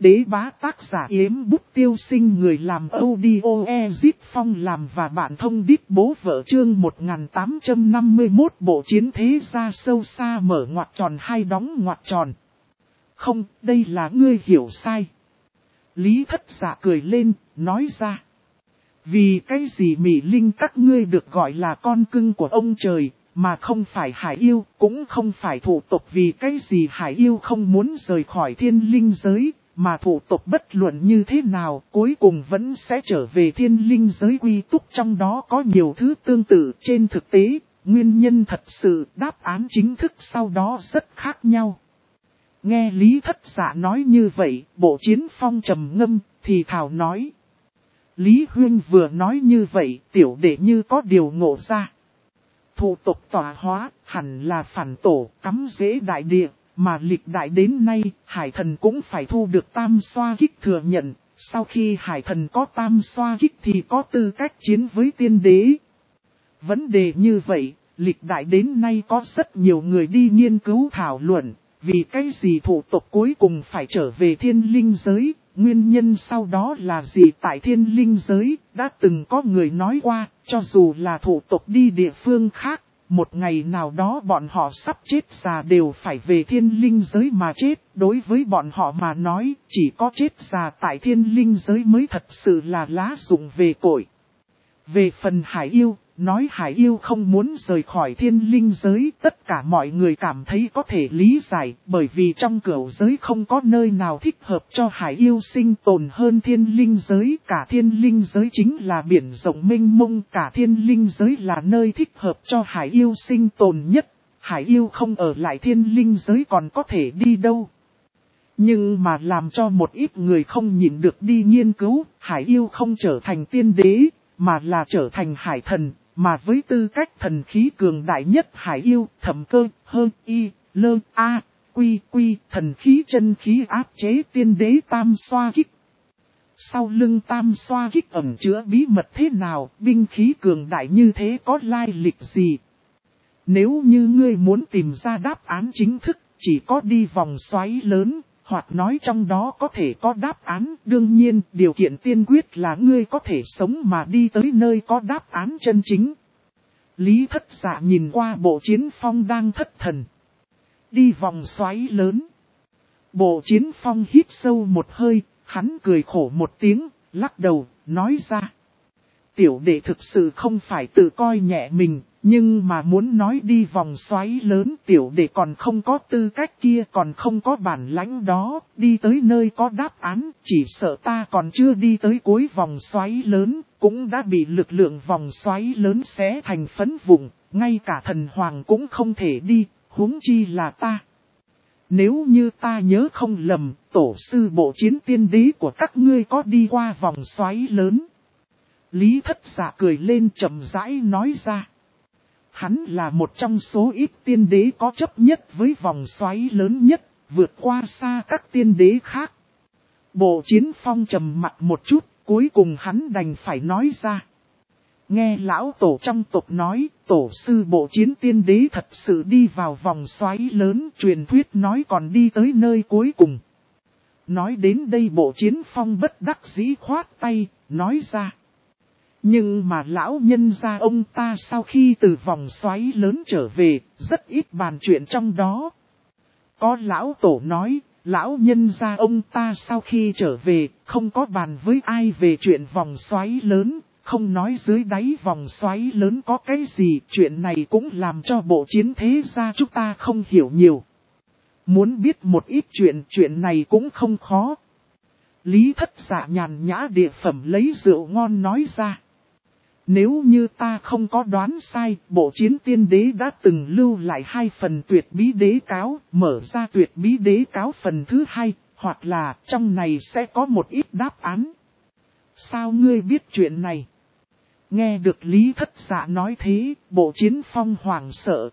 Đế bá tác giả Yếm Bút Tiêu Sinh, người làm audio Ezip Phong làm và bạn thông đít bố vợ. Chương 1851 bộ chiến thế gia sâu xa mở ngoặc tròn hai đóng ngoặc tròn. Không, đây là ngươi hiểu sai. Lý Thất Dạ cười lên, nói ra. Vì cái gì Mị Linh các ngươi được gọi là con cưng của ông trời, mà không phải hải yêu, cũng không phải thủ tộc. Vì cái gì hải yêu không muốn rời khỏi thiên linh giới, mà thủ tộc bất luận như thế nào, cuối cùng vẫn sẽ trở về thiên linh giới quy túc. Trong đó có nhiều thứ tương tự. Trên thực tế, nguyên nhân thật sự, đáp án chính thức sau đó rất khác nhau. Nghe Lý Thất Dạ nói như vậy, Bộ Chiến Phong trầm ngâm, thì thào nói. Lý Huyên vừa nói như vậy, tiểu đệ như có điều ngộ ra. Thủ tộc tọa hóa, hẳn là phản tổ, cắm rễ đại địa, mà lịch đại đến nay, hải thần cũng phải thu được tam xoa kích thừa nhận. Sau khi hải thần có tam xoa kích thì có tư cách chiến với tiên đế. Vấn đề như vậy, lịch đại đến nay có rất nhiều người đi nghiên cứu thảo luận. Vì cái gì thủ tộc cuối cùng phải trở về thiên linh giới, nguyên nhân sau đó là gì tại thiên linh giới, đã từng có người nói qua, cho dù là thủ tộc đi địa phương khác, một ngày nào đó bọn họ sắp chết già đều phải về thiên linh giới mà chết. Đối với bọn họ mà nói, chỉ có chết già tại thiên linh giới mới thật sự là lá dụng về cội. Về phần hải yêu, nói hải yêu không muốn rời khỏi thiên linh giới, tất cả mọi người cảm thấy có thể lý giải, bởi vì trong cửu giới không có nơi nào thích hợp cho hải yêu sinh tồn hơn thiên linh giới. Cả thiên linh giới chính là biển rộng mênh mông, cả thiên linh giới là nơi thích hợp cho hải yêu sinh tồn nhất. Hải yêu không ở lại thiên linh giới còn có thể đi đâu. Nhưng mà làm cho một ít người không nhịn được đi nghiên cứu, hải yêu không trở thành tiên đế, mà là trở thành hải thần, mà với tư cách thần khí cường đại nhất hải yêu, Thẩm Cơ, Hơn, Y, Lơ, A, Quy, thần khí chân khí áp chế tiên đế tam xoa kích. Sau lưng tam xoa kích ẩn chứa bí mật thế nào, binh khí cường đại như thế có lai lịch gì? Nếu như ngươi muốn tìm ra đáp án chính thức, chỉ có đi vòng xoáy lớn. Hoặc nói trong đó có thể có đáp án, đương nhiên điều kiện tiên quyết là ngươi có thể sống mà đi tới nơi có đáp án chân chính. Lý Thất Dạ nhìn qua Bộ Chiến Phong đang thất thần. Đi vòng xoáy lớn. Bộ Chiến Phong hít sâu một hơi, hắn cười khổ một tiếng, lắc đầu, nói ra. Tiểu đệ thực sự không phải tự coi nhẹ mình. Nhưng mà muốn nói đi vòng xoáy lớn, tiểu đệ còn không có tư cách kia, còn không có bản lãnh đó, đi tới nơi có đáp án, chỉ sợ ta còn chưa đi tới cuối vòng xoáy lớn, cũng đã bị lực lượng vòng xoáy lớn xé thành phấn vụn, ngay cả thần hoàng cũng không thể đi, huống chi là ta. Nếu như ta nhớ không lầm, tổ sư Bộ Chiến tiên đế của các ngươi có đi qua vòng xoáy lớn. Lý Thất Dạ cười lên chậm rãi nói ra. Hắn là một trong số ít tiên đế có chấp nhất với vòng xoáy lớn nhất, vượt qua xa các tiên đế khác. Bộ Chiến Phong trầm mặt một chút, cuối cùng hắn đành phải nói ra. Nghe lão tổ trong tộc nói, tổ sư Bộ Chiến tiên đế thật sự đi vào vòng xoáy lớn, truyền thuyết nói còn đi tới nơi cuối cùng. Nói đến đây Bộ Chiến Phong bất đắc dĩ khoát tay, nói ra. Nhưng mà lão nhân gia ông ta sau khi từ vòng xoáy lớn trở về, rất ít bàn chuyện trong đó. Có lão tổ nói, lão nhân gia ông ta sau khi trở về, không có bàn với ai về chuyện vòng xoáy lớn, không nói dưới đáy vòng xoáy lớn có cái gì, chuyện này cũng làm cho Bộ Chiến thế gia chúng ta không hiểu nhiều. Muốn biết một ít chuyện này cũng không khó. Lý Thất Dạ nhàn nhã địa phẩm lấy rượu ngon nói ra. Nếu như ta không có đoán sai, Bộ Chiến tiên đế đã từng lưu lại 2 phần tuyệt bí đế cáo, mở ra tuyệt bí đế cáo phần thứ 2, hoặc là trong này sẽ có một ít đáp án. Sao ngươi biết chuyện này? Nghe được Lý Thất Dạ nói thế, Bộ Chiến Phong hoảng sợ.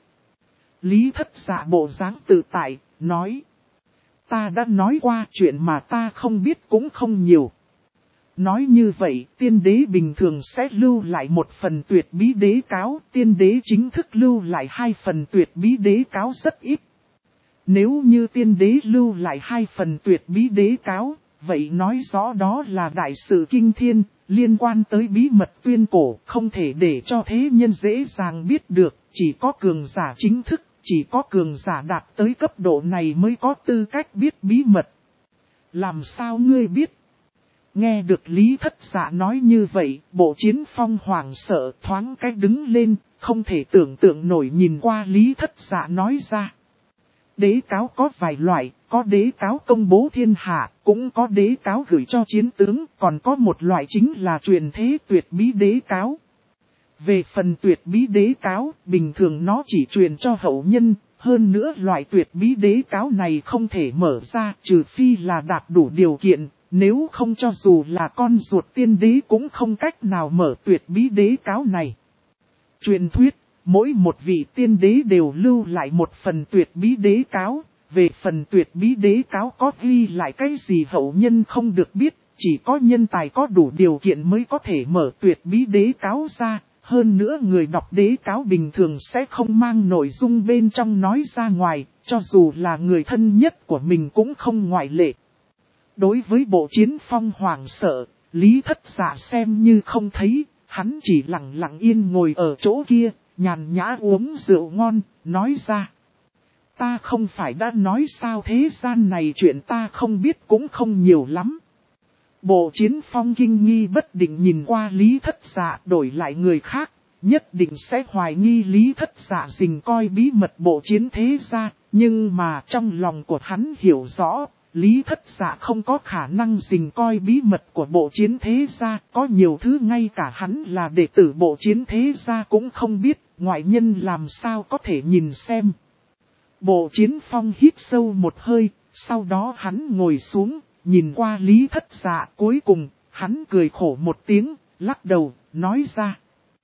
Lý Thất Dạ bộ dáng tự tại, nói. Ta đã nói qua chuyện mà ta không biết cũng không nhiều. Nói như vậy, tiên đế bình thường sẽ lưu lại 1 phần tuyệt bí đế cáo, tiên đế chính thức lưu lại 2 phần tuyệt bí đế cáo rất ít. Nếu như tiên đế lưu lại 2 phần tuyệt bí đế cáo, vậy nói rõ đó là đại sự kinh thiên, liên quan tới bí mật tuyên cổ, không thể để cho thế nhân dễ dàng biết được, chỉ có cường giả chính thức, chỉ có cường giả đạt tới cấp độ này mới có tư cách biết bí mật. Làm sao ngươi biết? Nghe được Lý Thất Dạ nói như vậy, Bộ Chiến Phong hoảng sợ thoáng cách đứng lên, không thể tưởng tượng nổi nhìn qua Lý Thất Dạ nói ra. Đế cáo có vài loại, có đế cáo công bố thiên hạ, cũng có đế cáo gửi cho chiến tướng, còn có một loại chính là truyền thế tuyệt bí đế cáo. Về phần tuyệt bí đế cáo, bình thường nó chỉ truyền cho hậu nhân, hơn nữa loại tuyệt bí đế cáo này không thể mở ra trừ phi là đạt đủ điều kiện, nếu không cho dù là con ruột tiên đế cũng không cách nào mở tuyệt bí đế cáo này. Truyền thuyết, mỗi một vị tiên đế đều lưu lại một phần tuyệt bí đế cáo, về phần tuyệt bí đế cáo có ghi lại cái gì hậu nhân không được biết, chỉ có nhân tài có đủ điều kiện mới có thể mở tuyệt bí đế cáo ra. Hơn nữa người đọc đế cáo bình thường sẽ không mang nội dung bên trong nói ra ngoài, cho dù là người thân nhất của mình cũng không ngoại lệ. Đối với Bộ Chiến Phong hoảng sợ, Lý Thất Dạ xem như không thấy, hắn chỉ lặng lặng yên ngồi ở chỗ kia, nhàn nhã uống rượu ngon, nói ra. Ta không phải đã nói sao thế gian này chuyện ta không biết cũng không nhiều lắm. Bộ Chiến Phong kinh nghi bất định nhìn qua Lý Thất Dạ đổi lại người khác, nhất định sẽ hoài nghi Lý Thất Dạ rình coi bí mật bộ chiến thế gia, nhưng mà trong lòng của hắn hiểu rõ, Lý Thất Dạ không có khả năng rình coi bí mật của bộ chiến thế gia, có nhiều thứ ngay cả hắn là đệ tử bộ chiến thế gia cũng không biết, ngoại nhân làm sao có thể nhìn xem. Bộ Chiến Phong hít sâu một hơi, sau đó hắn ngồi xuống. Nhìn qua Lý Thất Dạ cuối cùng, hắn cười khổ một tiếng, lắc đầu, nói ra.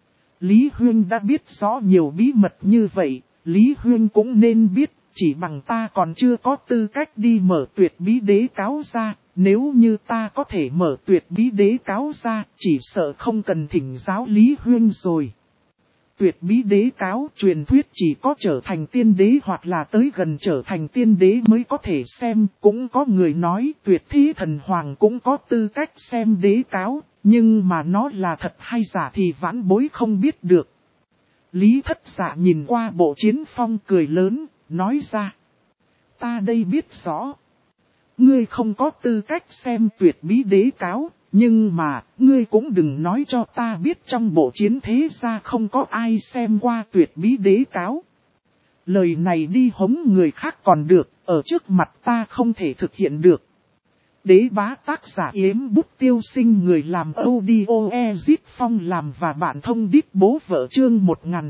Lý Huyên đã biết rõ nhiều bí mật như vậy, Lý Huyên cũng nên biết, chỉ bằng ta còn chưa có tư cách đi mở tuyệt bí đế cáo ra, nếu như ta có thể mở tuyệt bí đế cáo ra, chỉ sợ không cần thỉnh giáo Lý Huyên rồi. Tuyệt bí đế cáo truyền thuyết chỉ có trở thành tiên đế hoặc là tới gần trở thành tiên đế mới có thể xem. Cũng có người nói tuyệt thế thần hoàng cũng có tư cách xem đế cáo, nhưng mà nó là thật hay giả thì vãn bối không biết được. Lý Thất Dạ nhìn qua Bộ Chiến Phong cười lớn, nói ra. Ta đây biết rõ. Ngươi không có tư cách xem tuyệt bí đế cáo. Nhưng mà, ngươi cũng đừng nói cho ta biết trong bộ chiến thế gia không có ai xem qua tuyệt bí đế cáo. Lời này đi hống người khác còn được, ở trước mặt ta không thể thực hiện được. Đế bá tác giả Yếm Bút Tiêu Sinh người làm audio Ezit Phong làm và bạn thông đít bố vợ chương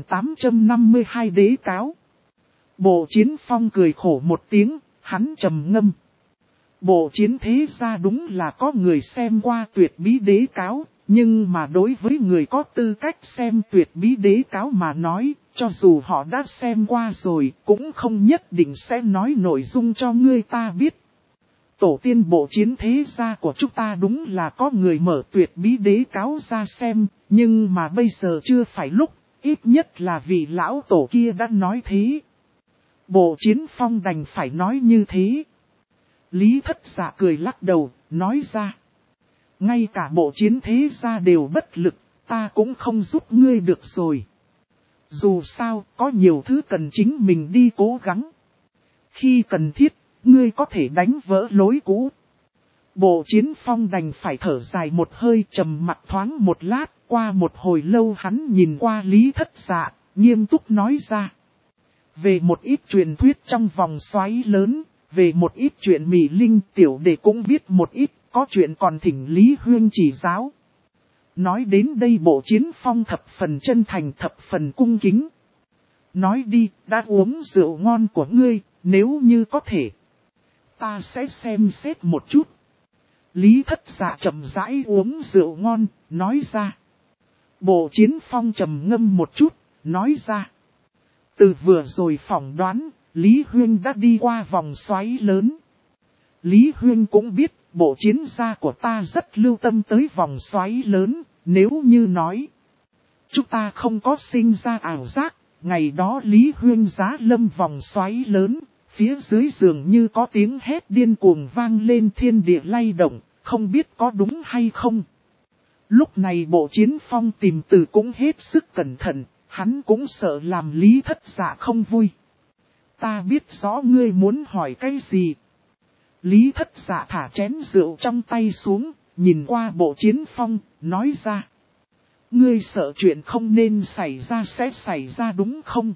1852 đế cáo. Bộ Chiến Phong cười khổ một tiếng, hắn trầm ngâm. Bộ chiến thế gia đúng là có người xem qua tuyệt bí đế cáo, nhưng mà đối với người có tư cách xem tuyệt bí đế cáo mà nói, cho dù họ đã xem qua rồi, cũng không nhất định sẽ nói nội dung cho người ta biết. Tổ tiên bộ chiến thế gia của chúng ta đúng là có người mở tuyệt bí đế cáo ra xem, nhưng mà bây giờ chưa phải lúc, ít nhất là vì lão tổ kia đã nói thế. Bộ Chiến Phong đành phải nói như thế. Lý Thất Dạ cười lắc đầu, nói ra. Ngay cả bộ chiến thế gia đều bất lực, ta cũng không giúp ngươi được rồi. Dù sao, có nhiều thứ cần chính mình đi cố gắng. Khi cần thiết, ngươi có thể đánh vỡ lối cũ. Bộ Chiến Phong đành phải thở dài một hơi trầm mặc thoáng một lát, qua một hồi lâu hắn nhìn qua Lý Thất Dạ, nghiêm túc nói ra. Về một ít truyền thuyết trong vòng xoáy lớn. Về một ít chuyện Mỹ Linh tiểu đệ cũng biết một ít, có chuyện còn thỉnh Lý Huyên chỉ giáo. Nói đến đây Bộ Chiến Phong thập phần chân thành thập phần cung kính. Nói đi, đã uống rượu ngon của ngươi, nếu như có thể. Ta sẽ xem xét một chút. Lý Thất Dạ chậm rãi uống rượu ngon, nói ra. Bộ Chiến Phong trầm ngâm một chút, nói ra. Từ vừa rồi phỏng đoán. Lý Huyên đã đi qua vòng xoáy lớn. Lý Huyên cũng biết, bộ chiến gia của ta rất lưu tâm tới vòng xoáy lớn, nếu như nói. Chúng ta không có sinh ra ảo giác, ngày đó Lý Huyên giá lâm vòng xoáy lớn, Phía dưới giường như có tiếng hét điên cuồng vang lên, thiên địa lay động, không biết có đúng hay không. Lúc này Bộ Chiến Phong tìm từ cũng hết sức cẩn thận, hắn cũng sợ làm Lý Thất Dạ không vui. Ta biết rõ ngươi muốn hỏi cái gì. Lý Thất Dạ thả chén rượu trong tay xuống, nhìn qua Bộ Chiến Phong, nói ra. Ngươi sợ chuyện không nên xảy ra sẽ xảy ra đúng không?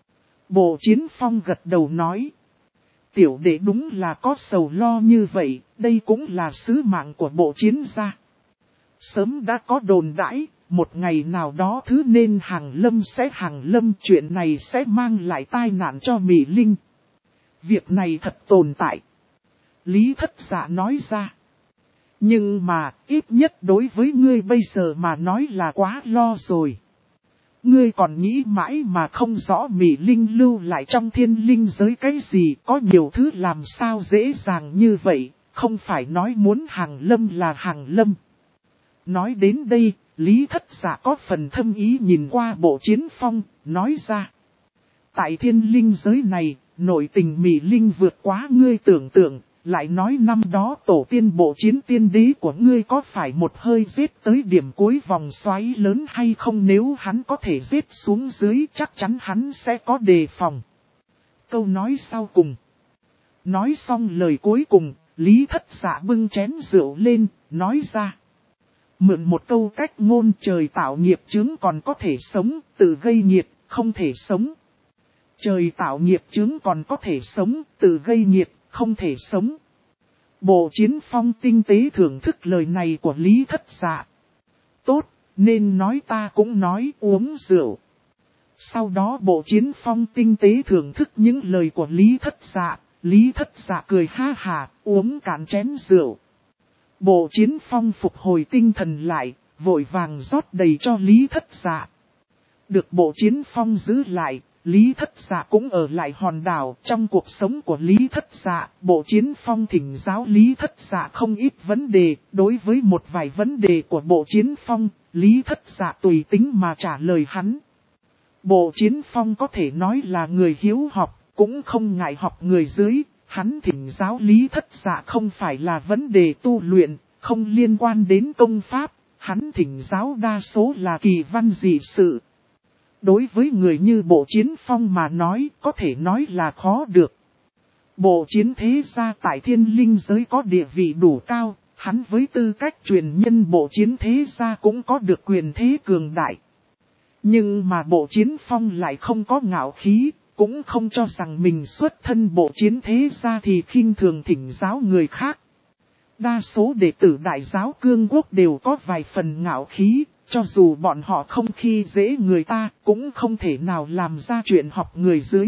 Bộ Chiến Phong gật đầu nói. Tiểu đệ đúng là có sầu lo như vậy, đây cũng là sứ mạng của bộ chiến gia. Sớm đã có đồn đãi, một ngày nào đó thứ nên hàng lâm sẽ hàng lâm, chuyện này sẽ mang lại tai nạn cho Mỹ Linh. Việc này thật tồn tại. Lý Thất Dạ nói ra. Nhưng mà, ít nhất đối với ngươi bây giờ mà nói là quá lo rồi. Ngươi còn nghĩ mãi mà không rõ Mỹ Linh lưu lại trong thiên linh giới cái gì, có nhiều thứ làm sao dễ dàng như vậy, không phải nói muốn hàng lâm là hàng lâm. Nói đến đây, Lý Thất Dạ có phần thâm ý nhìn qua Bộ Chiến Phong, nói ra. Tại thiên linh giới này, nội tình Mỹ Linh vượt quá ngươi tưởng tượng, lại nói năm đó tổ tiên bộ chiến tiên đế của ngươi có phải một hơi giết tới điểm cuối vòng xoáy lớn hay không, nếu hắn có thể giết xuống dưới chắc chắn hắn sẽ có đề phòng. Câu nói sau cùng. Nói xong lời cuối cùng, Lý Thất Dạ bưng chén rượu lên, nói ra. Mượn một câu cách ngôn, trời tạo nghiệp chướng còn có thể sống, tự gây nghiệp, không thể sống. Trời tạo nghiệp chướng còn có thể sống, tự gây nghiệp, không thể sống. Bộ Chiến Phong tinh tế thưởng thức lời này của Lý Thất Dạ. Tốt, nên nói ta cũng nói, uống rượu. Sau đó Bộ Chiến Phong tinh tế thưởng thức những lời của Lý Thất Dạ. Lý Thất Dạ cười ha hà, uống cạn chén rượu. Bộ Chiến Phong phục hồi tinh thần lại, vội vàng rót đầy cho Lý Thất Dạ. Được Bộ Chiến Phong giữ lại, Lý Thất Dạ cũng ở lại hòn đảo. Trong cuộc sống của Lý Thất Dạ, Bộ Chiến Phong thỉnh giáo Lý Thất Dạ không ít vấn đề. Đối với một vài vấn đề của Bộ Chiến Phong, Lý Thất Dạ tùy tính mà trả lời hắn. Bộ Chiến Phong có thể nói là người hiếu học, cũng không ngại học người dưới. Hắn thỉnh giáo Lý Thất Dạ không phải là vấn đề tu luyện, không liên quan đến công pháp. Hắn thỉnh giáo đa số là kỳ văn dị sự. Đối với người như Bộ Chiến Phong mà nói, có thể nói là khó được. Bộ chiến thế gia tại thiên linh giới có địa vị đủ cao, hắn với tư cách truyền nhân Bộ chiến thế gia cũng có được quyền thế cường đại. Nhưng mà Bộ Chiến Phong lại không có ngạo khí, cũng không cho rằng mình xuất thân Bộ chiến thế gia thì khinh thường thỉnh giáo người khác. Đa số đệ tử Đại giáo Cương Quốc đều có vài phần ngạo khí. Cho dù bọn họ không khi dễ người ta, cũng không thể nào làm ra chuyện học người dưới.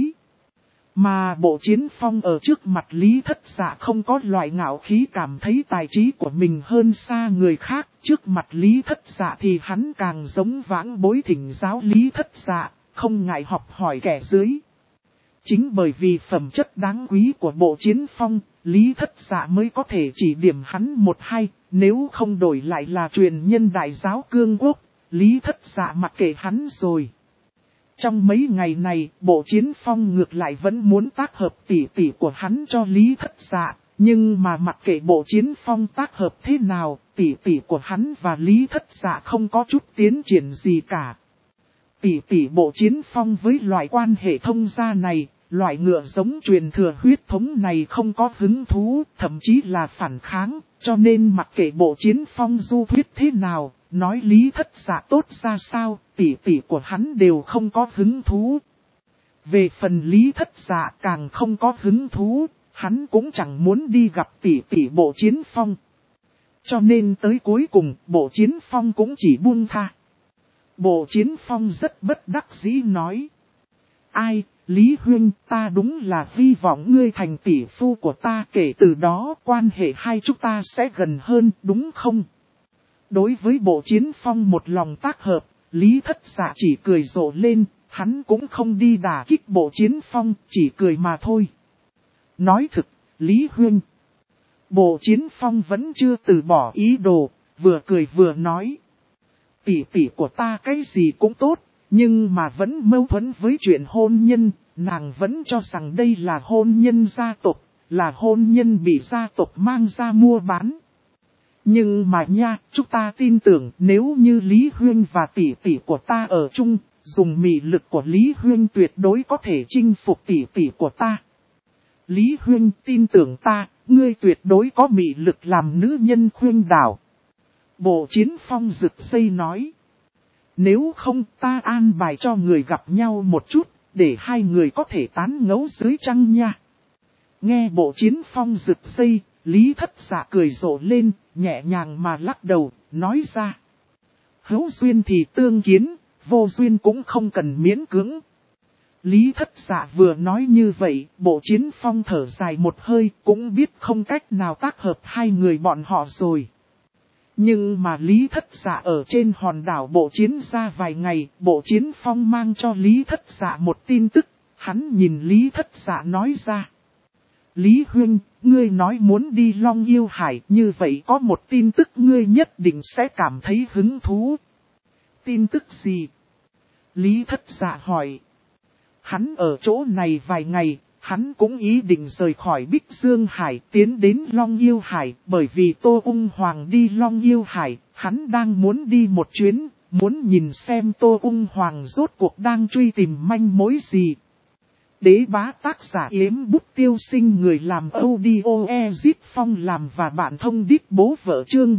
Mà Bộ Chiến Phong ở trước mặt Lý Thất Dạ không có loại ngạo khí, cảm thấy tài trí của mình hơn xa người khác. Trước mặt Lý Thất Dạ thì hắn càng giống vãng bối thỉnh giáo Lý Thất Dạ, không ngại học hỏi kẻ dưới. Chính bởi vì phẩm chất đáng quý của Bộ Chiến Phong, Lý Thất Dạ mới có thể chỉ điểm hắn một hai, nếu không đổi lại là truyền nhân Đại giáo Cương Quốc, Lý Thất Dạ mặc kệ hắn rồi. Trong mấy ngày này, Bộ Chiến Phong ngược lại vẫn muốn tác hợp tỷ tỷ của hắn cho Lý Thất Dạ, nhưng mà mặc kệ Bộ Chiến Phong tác hợp thế nào, tỷ tỷ của hắn và Lý Thất Dạ không có chút tiến triển gì cả. Tỷ tỷ Bộ Chiến Phong với loại quan hệ thông gia này, loại ngựa giống truyền thừa huyết thống này không có hứng thú, thậm chí là phản kháng, cho nên mặc kệ Bộ Chiến Phong du thuyết thế nào, nói Lý Thất Dạ tốt ra sao, tỷ tỷ của hắn đều không có hứng thú. Về phần Lý Thất Dạ càng không có hứng thú, hắn cũng chẳng muốn đi gặp tỷ tỷ Bộ Chiến Phong. Cho nên tới cuối cùng, Bộ Chiến Phong cũng chỉ buông tha. Bộ Chiến Phong rất bất đắc dĩ nói. Ai, Lý Huynh, ta đúng là hy vọng ngươi thành tỷ phu của ta, kể từ đó quan hệ hai chúng ta sẽ gần hơn, đúng không? Đối với Bộ Chiến Phong một lòng tác hợp, Lý Thất Dạ chỉ cười rộ lên, hắn cũng không đi đả kích Bộ Chiến Phong, chỉ cười mà thôi. Nói thực, Lý Huynh. Bộ Chiến Phong vẫn chưa từ bỏ ý đồ, vừa cười vừa nói. Tỷ tỷ của ta cái gì cũng tốt, nhưng mà vẫn mâu thuẫn với chuyện hôn nhân, nàng vẫn cho rằng đây là hôn nhân gia tộc, là hôn nhân bị gia tộc mang ra mua bán. Nhưng mà nha, chúng ta tin tưởng nếu như Lý Huyên và tỷ tỷ của ta ở chung, dùng mị lực của Lý Huyên tuyệt đối có thể chinh phục tỷ tỷ của ta. Lý Huyên tin tưởng ta, ngươi tuyệt đối có mị lực làm nữ nhân khuyên đảo. Bộ Chiến Phong rực dây nói. Nếu không ta an bài cho người gặp nhau một chút, để hai người có thể tán ngẫu dưới trăng nha. Nghe Bộ Chiến Phong rực dây, Lý Thất Dạ cười rộ lên, nhẹ nhàng mà lắc đầu, nói ra. Hữu duyên thì tương kiến, vô duyên cũng không cần miễn cưỡng. Lý Thất Dạ vừa nói như vậy, Bộ Chiến Phong thở dài một hơi, cũng biết không cách nào tác hợp hai người bọn họ rồi. Nhưng mà Lý Thất Dạ ở trên hòn đảo Bộ Chiến ra vài ngày, Bộ Chiến Phong mang cho Lý Thất Dạ một tin tức, hắn nhìn Lý Thất Dạ nói ra. Lý Huyên, ngươi nói muốn đi Long Yêu Hải, như vậy có một tin tức ngươi nhất định sẽ cảm thấy hứng thú. Tin tức gì? Lý Thất Dạ hỏi. Hắn ở chỗ này vài ngày, hắn cũng ý định rời khỏi Bích Dương Hải tiến đến Long Yêu Hải, bởi vì Tô Ung Hoàng đi Long Yêu Hải, hắn đang muốn đi một chuyến, muốn nhìn xem Tô Ung Hoàng rốt cuộc đang truy tìm manh mối gì. Đế bá tác giả Yếm Bút Tiêu Sinh, người làm audio Ezit Phong làm và bạn thông đít bố vợ chương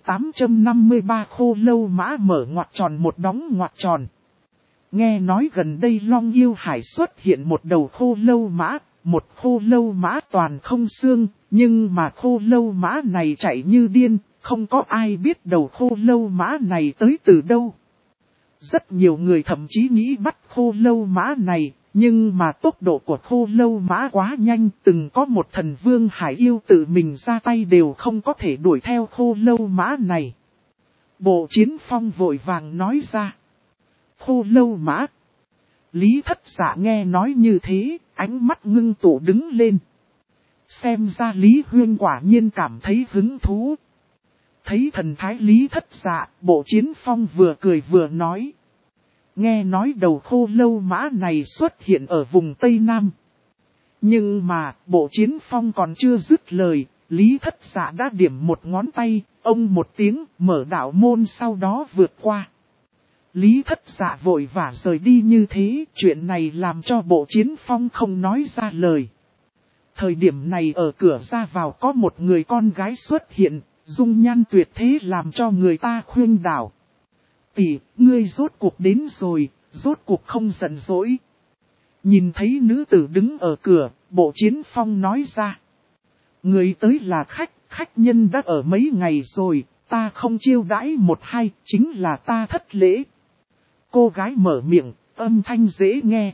1853 khô lâu mã mở ngoặc tròn một đóng ngoặc tròn. Nghe nói gần đây Long Yêu Hải xuất hiện một đầu khô lâu mã, một khô lâu mã toàn không xương, nhưng mà khô lâu mã này chạy như điên, không có ai biết đầu khô lâu mã này tới từ đâu. Rất nhiều người thậm chí nghĩ bắt khô lâu mã này, nhưng mà tốc độ của khô lâu mã quá nhanh, từng có một thần vương hải yêu tự mình ra tay đều không có thể đuổi theo khô lâu mã này. Bộ Chiến Phong vội vàng nói ra. Khô lâu mã. Lý Thất Dạ nghe nói như thế, ánh mắt ngưng tụ đứng lên. Xem ra Lý Huyên quả nhiên cảm thấy hứng thú. Thấy thần thái Lý Thất Dạ, Bộ Chiến Phong vừa cười vừa nói. Nghe nói đầu khô lâu mã này xuất hiện ở vùng Tây Nam. Nhưng mà, Bộ Chiến Phong còn chưa dứt lời, Lý Thất Dạ đã điểm một ngón tay, ông một tiếng, mở đạo môn sau đó vượt qua. Lý Thất Dạ vội vã rời đi như thế, chuyện này làm cho Bộ Chiến Phong không nói ra lời. Thời điểm này ở cửa ra vào có một người con gái xuất hiện, dung nhan tuyệt thế làm cho người ta khuyên đảo. Tỷ, ngươi rốt cuộc đến rồi, rốt cuộc không giận dỗi. Nhìn thấy nữ tử đứng ở cửa, Bộ Chiến Phong nói ra. Người tới là khách nhân đã ở mấy ngày rồi, ta không chiêu đãi một hai, chính là ta thất lễ. Cô gái mở miệng, âm thanh dễ nghe.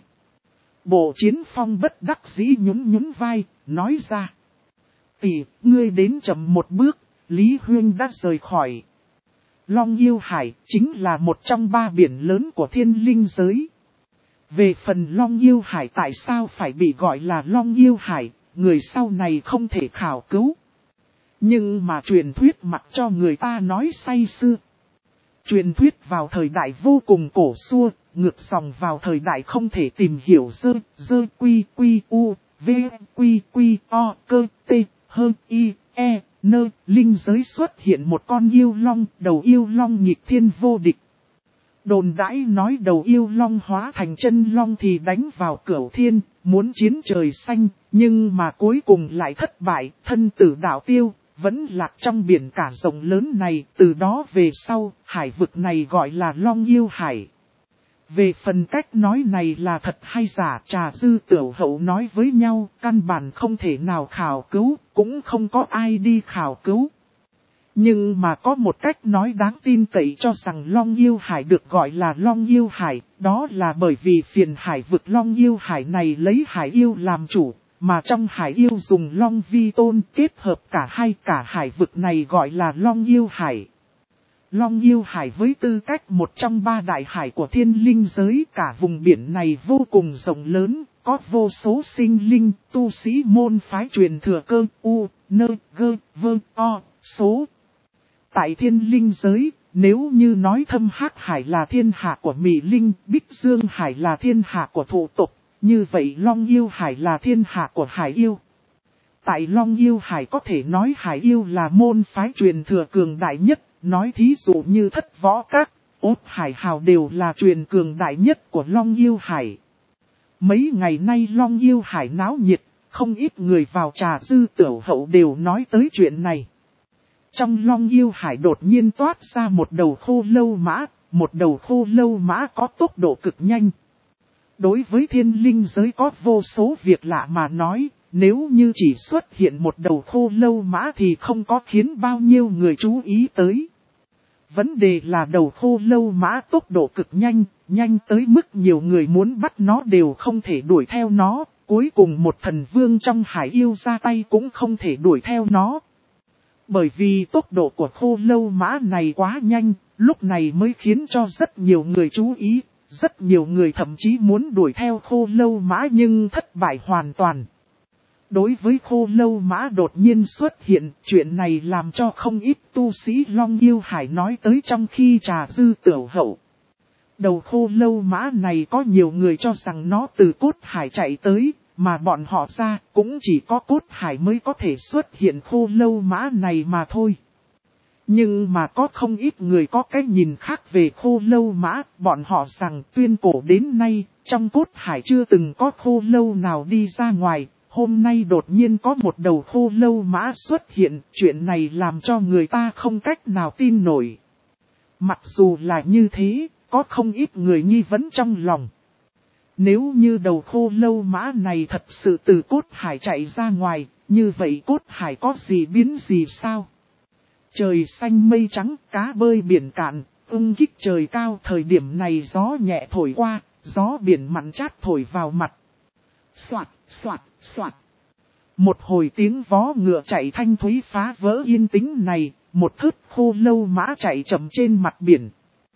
Bộ Chiến Phong bất đắc dĩ nhún vai, nói ra. Tỷ, ngươi đến chậm một bước, Lý Huyên đã rời khỏi. Long Yêu Hải chính là một trong ba biển lớn của thiên linh giới. Về phần Long Yêu Hải tại sao phải bị gọi là Long Yêu Hải, người sau này không thể khảo cứu. Nhưng mà truyền thuyết mặc cho người ta nói say sưa. Truyền thuyết vào thời đại vô cùng cổ xưa, ngược dòng vào thời đại không thể tìm hiểu dơ quy u, v quy o, cơ t, hơn i, e, nơ, linh giới xuất hiện một con yêu long, đầu yêu long nghịch thiên vô địch. Đồn đãi nói đầu yêu long hóa thành chân long thì đánh vào cửu thiên, muốn chiến trời xanh, nhưng mà cuối cùng lại thất bại, thân tử đạo tiêu. Vẫn lạc trong biển cả rộng lớn này, từ đó về sau, hải vực này gọi là Long Yêu Hải. Về phần cách nói này là thật hay giả, Trà Dư Tiểu Hậu nói với nhau, căn bản không thể nào khảo cứu, cũng không có ai đi khảo cứu. Nhưng mà có một cách nói đáng tin cậy cho rằng Long Yêu Hải được gọi là Long Yêu Hải, đó là bởi vì phiền hải vực Long Yêu Hải này lấy hải yêu làm chủ. Mà trong hải yêu dùng Long Vi Tôn kết hợp cả hải vực này gọi là Long Yêu Hải. Long Yêu Hải với tư cách một trong ba đại hải của thiên linh giới, cả vùng biển này vô cùng rộng lớn, có vô số sinh linh, tu sĩ môn phái truyền thừa cơ, số. Tại thiên linh giới, nếu như nói Thâm Hắc Hải là thiên hạ của Mị Linh, Bích Dương Hải là thiên hạ của thụ tộc. Như vậy Long Yêu Hải là thiên hạ của Hải yêu. Tại Long Yêu Hải có thể nói Hải yêu là môn phái truyền thừa cường đại nhất, nói thí dụ như Thất Võ Các, Ốt Hải Hào đều là truyền cường đại nhất của Long Yêu Hải. Mấy ngày nay Long Yêu Hải náo nhiệt, không ít người vào trà dư tiểu hậu đều nói tới chuyện này. Trong Long Yêu Hải đột nhiên toát ra một đầu khô lâu mã, một đầu khô lâu mã có tốc độ cực nhanh. Đối với thiên linh giới có vô số việc lạ mà nói, nếu như chỉ xuất hiện một đầu khô lâu mã thì không có khiến bao nhiêu người chú ý tới. Vấn đề là đầu khô lâu mã tốc độ cực nhanh, nhanh tới mức nhiều người muốn bắt nó đều không thể đuổi theo nó, cuối cùng một thần vương trong hải yêu ra tay cũng không thể đuổi theo nó. Bởi vì tốc độ của khô lâu mã này quá nhanh, lúc này mới khiến cho rất nhiều người chú ý, rất nhiều người thậm chí muốn đuổi theo khô lâu mã nhưng thất bại hoàn toàn. Đối với khô lâu mã đột nhiên xuất hiện, chuyện này làm cho không ít tu sĩ Long Yêu Hải nói tới trong khi trà dư tiểu hậu. Đầu khô lâu mã này có nhiều người cho rằng nó từ cốt hải chạy tới, mà bọn họ ra cũng chỉ có cốt hải mới có thể xuất hiện khô lâu mã này mà thôi. Nhưng mà có không ít người có cái nhìn khác về khô lâu mã, bọn họ rằng tuyên cổ đến nay, trong cốt hải chưa từng có khô lâu nào đi ra ngoài. Hôm nay đột nhiên có một đầu khô lâu mã xuất hiện, chuyện này làm cho người ta không cách nào tin nổi. Mặc dù là như thế, có không ít người nghi vấn trong lòng. Nếu như đầu khô lâu mã này thật sự từ cốt hải chạy ra ngoài, như vậy cốt hải có gì biến gì sao? Trời xanh mây trắng, cá bơi biển cạn, ưng kích trời cao, thời điểm này gió nhẹ thổi qua, gió biển mặn chát thổi vào mặt. Soạt, soạt, soạt. Một hồi tiếng vó ngựa chạy thanh thúy phá vỡ yên tĩnh này, một thớt khô lâu mã chạy chậm trên mặt biển.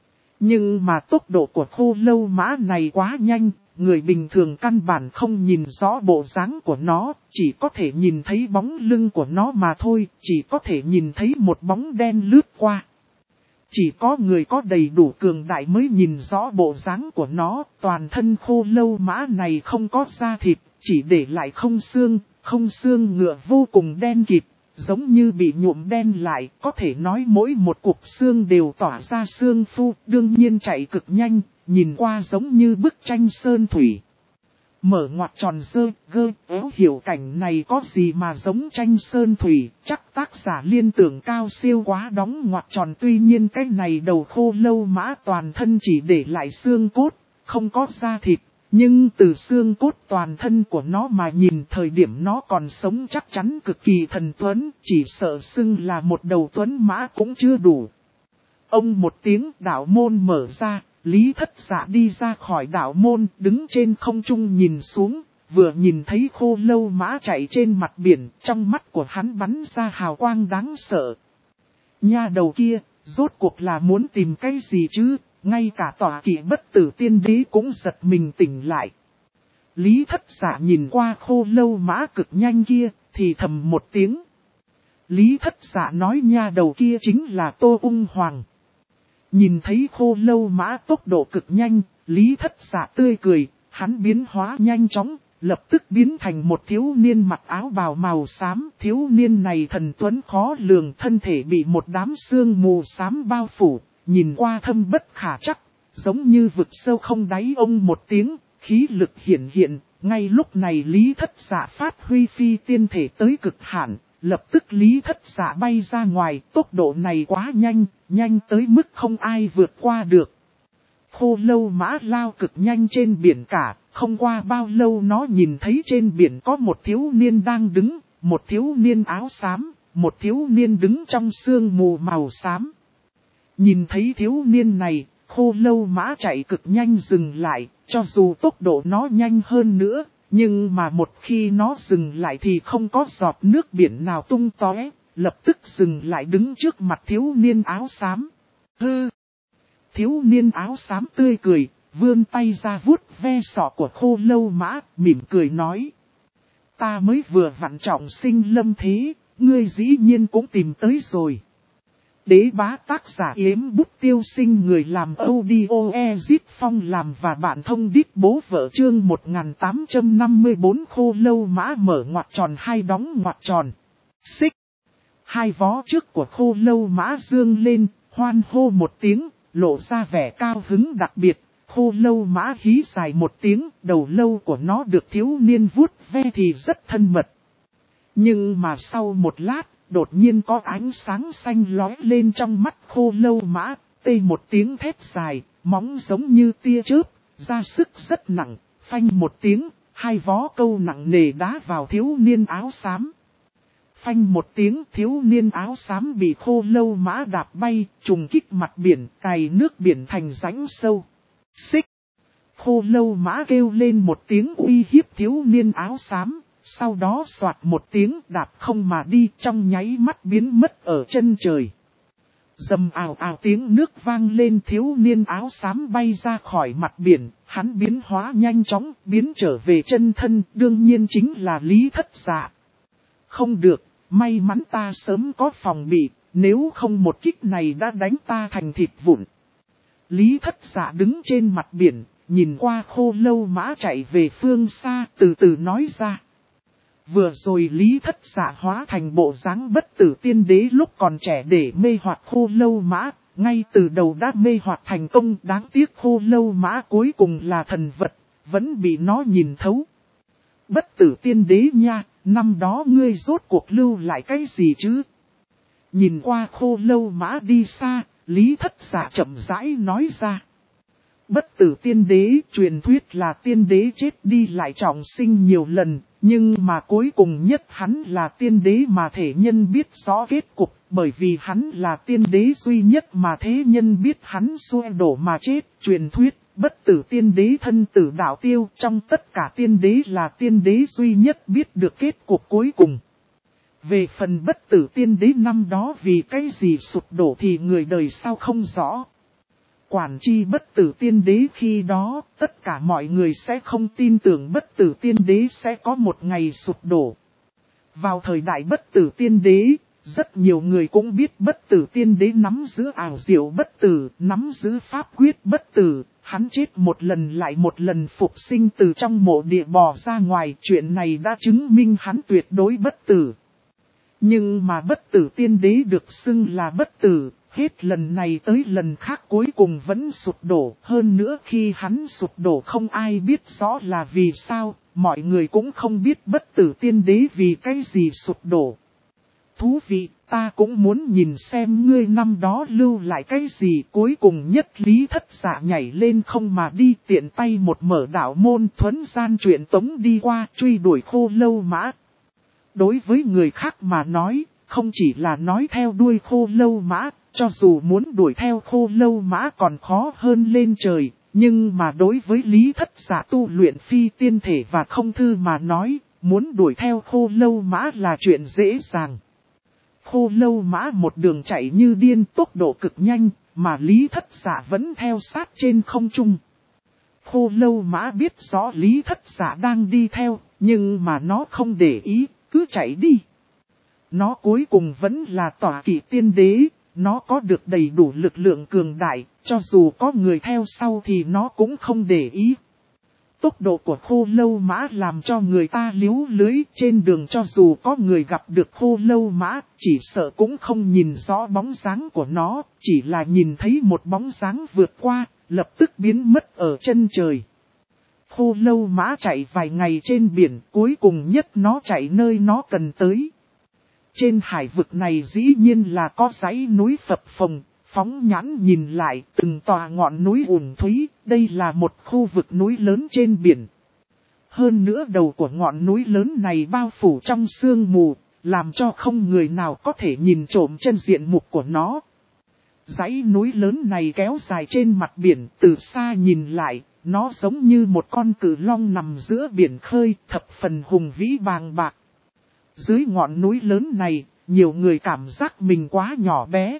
Nhưng mà tốc độ của khô lâu mã này quá nhanh, người bình thường căn bản không nhìn rõ bộ dáng của nó, chỉ có thể nhìn thấy bóng lưng của nó mà thôi, chỉ có thể nhìn thấy một bóng đen lướt qua. Chỉ có người có đầy đủ cường đại mới nhìn rõ bộ dáng của nó, toàn thân khô lâu mã này không có da thịt, chỉ để lại không xương ngựa vô cùng đen kịt, giống như bị nhuộm đen lại, có thể nói mỗi một cục xương đều tỏa ra xương phu, đương nhiên chạy cực nhanh, nhìn qua giống như bức tranh sơn thủy. Mở ngoặc tròn gơ éo hiểu cảnh này có gì mà giống tranh sơn thủy, chắc tác giả liên tưởng cao siêu quá đóng ngoặc tròn. Tuy nhiên cái này đầu khô lâu mã toàn thân chỉ để lại xương cốt, không có da thịt, nhưng từ xương cốt toàn thân của nó mà nhìn thời điểm nó còn sống chắc chắn cực kỳ thần tuấn, chỉ sợ xưng là một đầu tuấn mã cũng chưa đủ. Ông một tiếng đạo môn mở ra. Lý Thất Dạ đi ra khỏi đạo môn, đứng trên không trung nhìn xuống, vừa nhìn thấy khô lâu mã chạy trên mặt biển, trong mắt của hắn bắn ra hào quang đáng sợ. Nha đầu kia, rốt cuộc là muốn tìm cái gì chứ, ngay cả tỏa kỵ bất tử tiên đế cũng giật mình tỉnh lại. Lý Thất Dạ nhìn qua khô lâu mã cực nhanh kia, thì thầm một tiếng. Lý Thất Dạ nói nha đầu kia chính là Tô Ung Hoàng. Nhìn thấy khô lâu mã tốc độ cực nhanh, Lý Thất Dạ tươi cười, hắn biến hóa nhanh chóng, lập tức biến thành một thiếu niên mặc áo bào màu xám. Thiếu niên này thần tuấn khó lường, thân thể bị một đám sương mù xám bao phủ, nhìn qua thâm bất khả trắc, giống như vực sâu không đáy. Ông một tiếng, khí lực hiển hiện, ngay lúc này Lý Thất Dạ phát huy phi tiên thể tới cực hạn. Lập tức Lý Thất Dạ bay ra ngoài, tốc độ này quá nhanh, nhanh tới mức không ai vượt qua được. Khô lâu mã lao cực nhanh trên biển cả, không qua bao lâu nó nhìn thấy trên biển có một thiếu niên đang đứng, một thiếu niên áo xám, một thiếu niên đứng trong sương mù màu xám. Nhìn thấy thiếu niên này, khô lâu mã chạy cực nhanh dừng lại, cho dù tốc độ nó nhanh hơn nữa. Nhưng mà một khi nó dừng lại thì không có giọt nước biển nào tung tóe, lập tức dừng lại đứng trước mặt thiếu niên áo xám. Hư! Thiếu niên áo xám tươi cười, vươn tay ra vuốt ve sọ của khô lâu mã, mỉm cười nói. Ta mới vừa vặn trọng sinh lâm thế, ngươi dĩ nhiên cũng tìm tới rồi. Đế bá tác giả Yếm Bút Tiêu Sinh, người làm audio Ezit Phong làm và bạn thông đít bố vợ. Chương 1854 Khô Lâu Mã mở ngoặc tròn hai đóng ngoặc tròn. Xích. Hai vó trước của Khô Lâu Mã dương lên, hoan hô một tiếng, lộ ra vẻ cao hứng đặc biệt. Khô Lâu Mã hí dài một tiếng, đầu lâu của nó được thiếu niên vuốt ve thì rất thân mật. Nhưng mà sau một lát, đột nhiên có ánh sáng xanh lóe lên trong mắt Khô Lâu Mã, tê một tiếng thét dài, móng giống như tia chớp, ra sức rất nặng, phanh một tiếng, hai vó câu nặng nề đá vào thiếu niên áo xám. Phanh một tiếng, thiếu niên áo xám bị Khô Lâu Mã đạp bay, trùng kích mặt biển, cày nước biển thành rãnh sâu. Xích! Khô Lâu Mã kêu lên một tiếng uy hiếp thiếu niên áo xám. Sau đó soạt một tiếng đạp không mà đi, trong nháy mắt biến mất ở chân trời. Rầm ào ào tiếng nước vang lên, thiếu niên áo xám bay ra khỏi mặt biển, hắn biến hóa nhanh chóng, biến trở về chân thân, đương nhiên chính là Lý Thất Dạ. Không được, may mắn ta sớm có phòng bị, nếu không một kích này đã đánh ta thành thịt vụn. Lý Thất Dạ đứng trên mặt biển, nhìn qua Khô Lâu Mã chạy về phương xa, từ từ nói ra. Vừa rồi Lý Thất Dạ hóa thành bộ dáng bất tử tiên đế lúc còn trẻ để mê hoặc Khô Lâu Mã, ngay từ đầu đã mê hoặc thành công, đáng tiếc Khô Lâu Mã cuối cùng là thần vật, vẫn bị nó nhìn thấu. Bất tử tiên đế nha, năm đó ngươi rốt cuộc lưu lại cái gì chứ? Nhìn qua Khô Lâu Mã đi xa, Lý Thất Dạ chậm rãi nói ra. Bất tử tiên đế, truyền thuyết là tiên đế chết đi lại trọng sinh nhiều lần, nhưng mà cuối cùng nhất hắn là tiên đế mà thể nhân biết rõ kết cục, bởi vì hắn là tiên đế duy nhất mà thế nhân biết hắn xuôi đổ mà chết. Truyền thuyết, bất tử tiên đế thân tử đạo tiêu, trong tất cả tiên đế là tiên đế duy nhất biết được kết cục cuối cùng. Về phần bất tử tiên đế năm đó vì cái gì sụp đổ thì người đời sau không rõ. Quản chi bất tử tiên đế khi đó, tất cả mọi người sẽ không tin tưởng bất tử tiên đế sẽ có một ngày sụp đổ. Vào thời đại bất tử tiên đế, rất nhiều người cũng biết bất tử tiên đế nắm giữ ảo diệu bất tử, nắm giữ pháp quyết bất tử, hắn chết một lần lại một lần phục sinh từ trong mộ địa bò ra ngoài, chuyện này đã chứng minh hắn tuyệt đối bất tử. Nhưng mà bất tử tiên đế được xưng là bất tử. Hết lần này tới lần khác cuối cùng vẫn sụp đổ, hơn nữa khi hắn sụp đổ không ai biết rõ là vì sao, mọi người cũng không biết bất tử tiên đế vì cái gì sụp đổ. Thú vị, ta cũng muốn nhìn xem ngươi năm đó lưu lại cái gì. Cuối cùng nhất Lý Thất Dạ nhảy lên không mà đi, tiện tay một mở đạo môn thuấn gian truyền tống đi qua, truy đuổi Khô Lâu Mã. Đối với người khác mà nói, không chỉ là nói theo đuôi Khô Lâu Mã, cho dù muốn đuổi theo Khô Lâu Mã còn khó hơn lên trời, nhưng mà đối với Lý Thất Dạ tu luyện phi tiên thể và không thư mà nói, muốn đuổi theo Khô Lâu Mã là chuyện dễ dàng. Khô Lâu Mã một đường chạy như điên, tốc độ cực nhanh, mà Lý Thất Dạ vẫn theo sát trên không trung. Khô Lâu Mã biết rõ Lý Thất Dạ đang đi theo, nhưng mà nó không để ý, cứ chạy đi. Nó cuối cùng vẫn là tỏa kỵ tiên đế. Nó có được đầy đủ lực lượng cường đại, cho dù có người theo sau thì nó cũng không để ý. Tốc độ của Khô Lâu Mã làm cho người ta liếu lưới, trên đường cho dù có người gặp được Khô Lâu Mã, chỉ sợ cũng không nhìn rõ bóng dáng của nó, chỉ là nhìn thấy một bóng dáng vượt qua, lập tức biến mất ở chân trời. Khô Lâu Mã chạy vài ngày trên biển, cuối cùng nhất nó chạy nơi nó cần tới. Trên hải vực này dĩ nhiên là có dãy núi phập phồng, phóng nhãn nhìn lại từng tòa ngọn núi ùn thúy, đây là một khu vực núi lớn trên biển. Hơn nữa đầu của ngọn núi lớn này bao phủ trong sương mù, làm cho không người nào có thể nhìn trộm chân diện mục của nó. Dãy núi lớn này kéo dài trên mặt biển, từ xa nhìn lại, nó giống như một con cự long nằm giữa biển khơi, thập phần hùng vĩ bàng bạc. Dưới ngọn núi lớn này, nhiều người cảm giác mình quá nhỏ bé.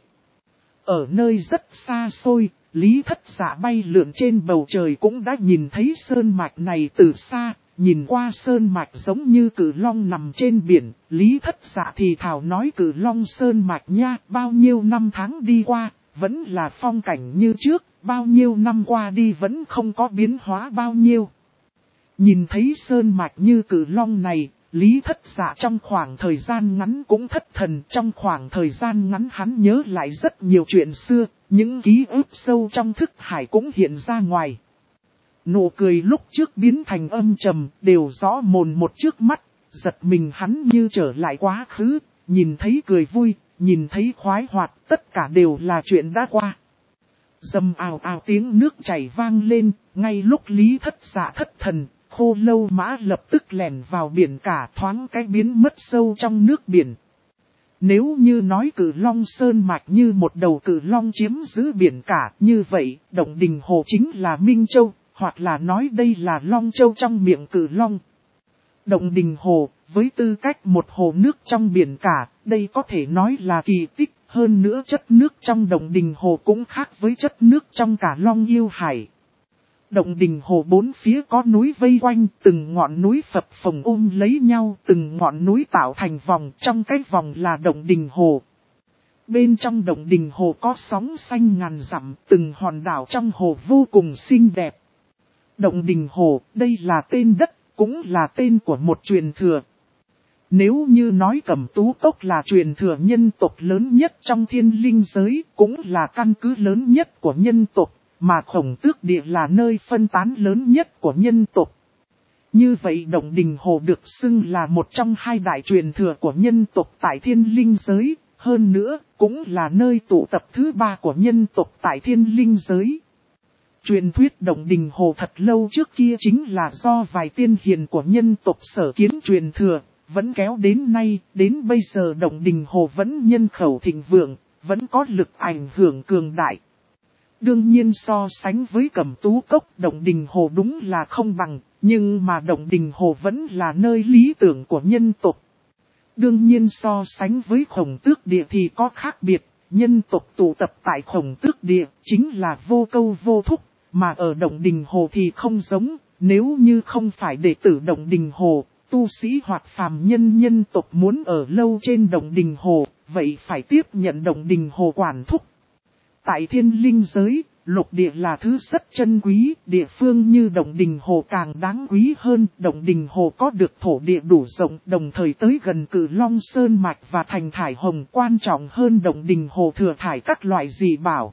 Ở nơi rất xa xôi, Lý Thất Dạ bay lượn trên bầu trời cũng đã nhìn thấy sơn mạch này từ xa, nhìn qua sơn mạch giống như cử long nằm trên biển, Lý Thất Dạ thì thào nói cử long sơn mạch nha, bao nhiêu năm tháng đi qua, vẫn là phong cảnh như trước, bao nhiêu năm qua đi vẫn không có biến hóa bao nhiêu. Nhìn thấy sơn mạch như cử long này, Lý Thất Dạ trong khoảng thời gian ngắn cũng thất thần, trong khoảng thời gian ngắn hắn nhớ lại rất nhiều chuyện xưa, những ký ức sâu trong thức hải cũng hiện ra ngoài. Nụ cười lúc trước biến thành âm trầm, đều rõ mồn một trước mắt, giật mình hắn như trở lại quá khứ, nhìn thấy cười vui, nhìn thấy khoái hoạt, tất cả đều là chuyện đã qua. Dầm ào ào tiếng nước chảy vang lên, ngay lúc Lý Thất Dạ thất thần, Khô Lâu Mã lập tức lẻn vào biển cả, thoáng cái biến mất sâu trong nước biển. Nếu như nói cử long sơn mạch như một đầu cử long chiếm giữ biển cả, như vậy, Động Đình Hồ chính là Minh Châu, hoặc là nói đây là Long Châu trong miệng cử long. Động Đình Hồ, với tư cách một hồ nước trong biển cả, đây có thể nói là kỳ tích, hơn nữa chất nước trong Động Đình Hồ cũng khác với chất nước trong cả Long Yêu Hải. Động Đình Hồ bốn phía có núi vây quanh, từng ngọn núi phập phồng ôm lấy nhau, từng ngọn núi tạo thành vòng, trong cái vòng là Động Đình Hồ. Bên trong Động Đình Hồ có sóng xanh ngàn dặm, từng hòn đảo trong hồ vô cùng xinh đẹp. Động Đình Hồ, đây là tên đất, cũng là tên của một truyền thừa. Nếu như nói Cẩm Tú Cốc là truyền thừa nhân tộc lớn nhất trong thiên linh giới, cũng là căn cứ lớn nhất của nhân tộc, mà Khổng Tước Địa là nơi phân tán lớn nhất của nhân tộc. Như vậy Động Đình Hồ được xưng là một trong hai đại truyền thừa của nhân tộc tại thiên linh giới, hơn nữa cũng là nơi tụ tập thứ ba của nhân tộc tại thiên linh giới. Truyền thuyết Động Đình Hồ thật lâu trước kia chính là do vài tiên hiền của nhân tộc sở kiến truyền thừa, vẫn kéo đến nay, đến bây giờ Động Đình Hồ vẫn nhân khẩu thịnh vượng, vẫn có lực ảnh hưởng cường đại. Đương nhiên so sánh với Cẩm Tú Cốc, Động Đình Hồ đúng là không bằng, nhưng mà Động Đình Hồ vẫn là nơi lý tưởng của nhân tộc. Đương nhiên so sánh với Khổng Tước Địa thì có khác biệt, nhân tộc tụ tập tại Khổng Tước Địa chính là vô câu vô thúc, mà ở Động Đình Hồ thì không giống, nếu như không phải đệ tử Động Đình Hồ, tu sĩ hoặc phàm nhân tộc muốn ở lâu trên Động Đình Hồ, vậy phải tiếp nhận Động Đình Hồ quản thúc. Tại thiên linh giới, lục địa là thứ rất chân quý, địa phương như Động Đình Hồ càng đáng quý hơn. Động Đình Hồ có được thổ địa đủ rộng, đồng thời tới gần Cử Long Sơn Mạch và thành thải hồng, quan trọng hơn Động Đình Hồ thừa thải các loại dị bảo.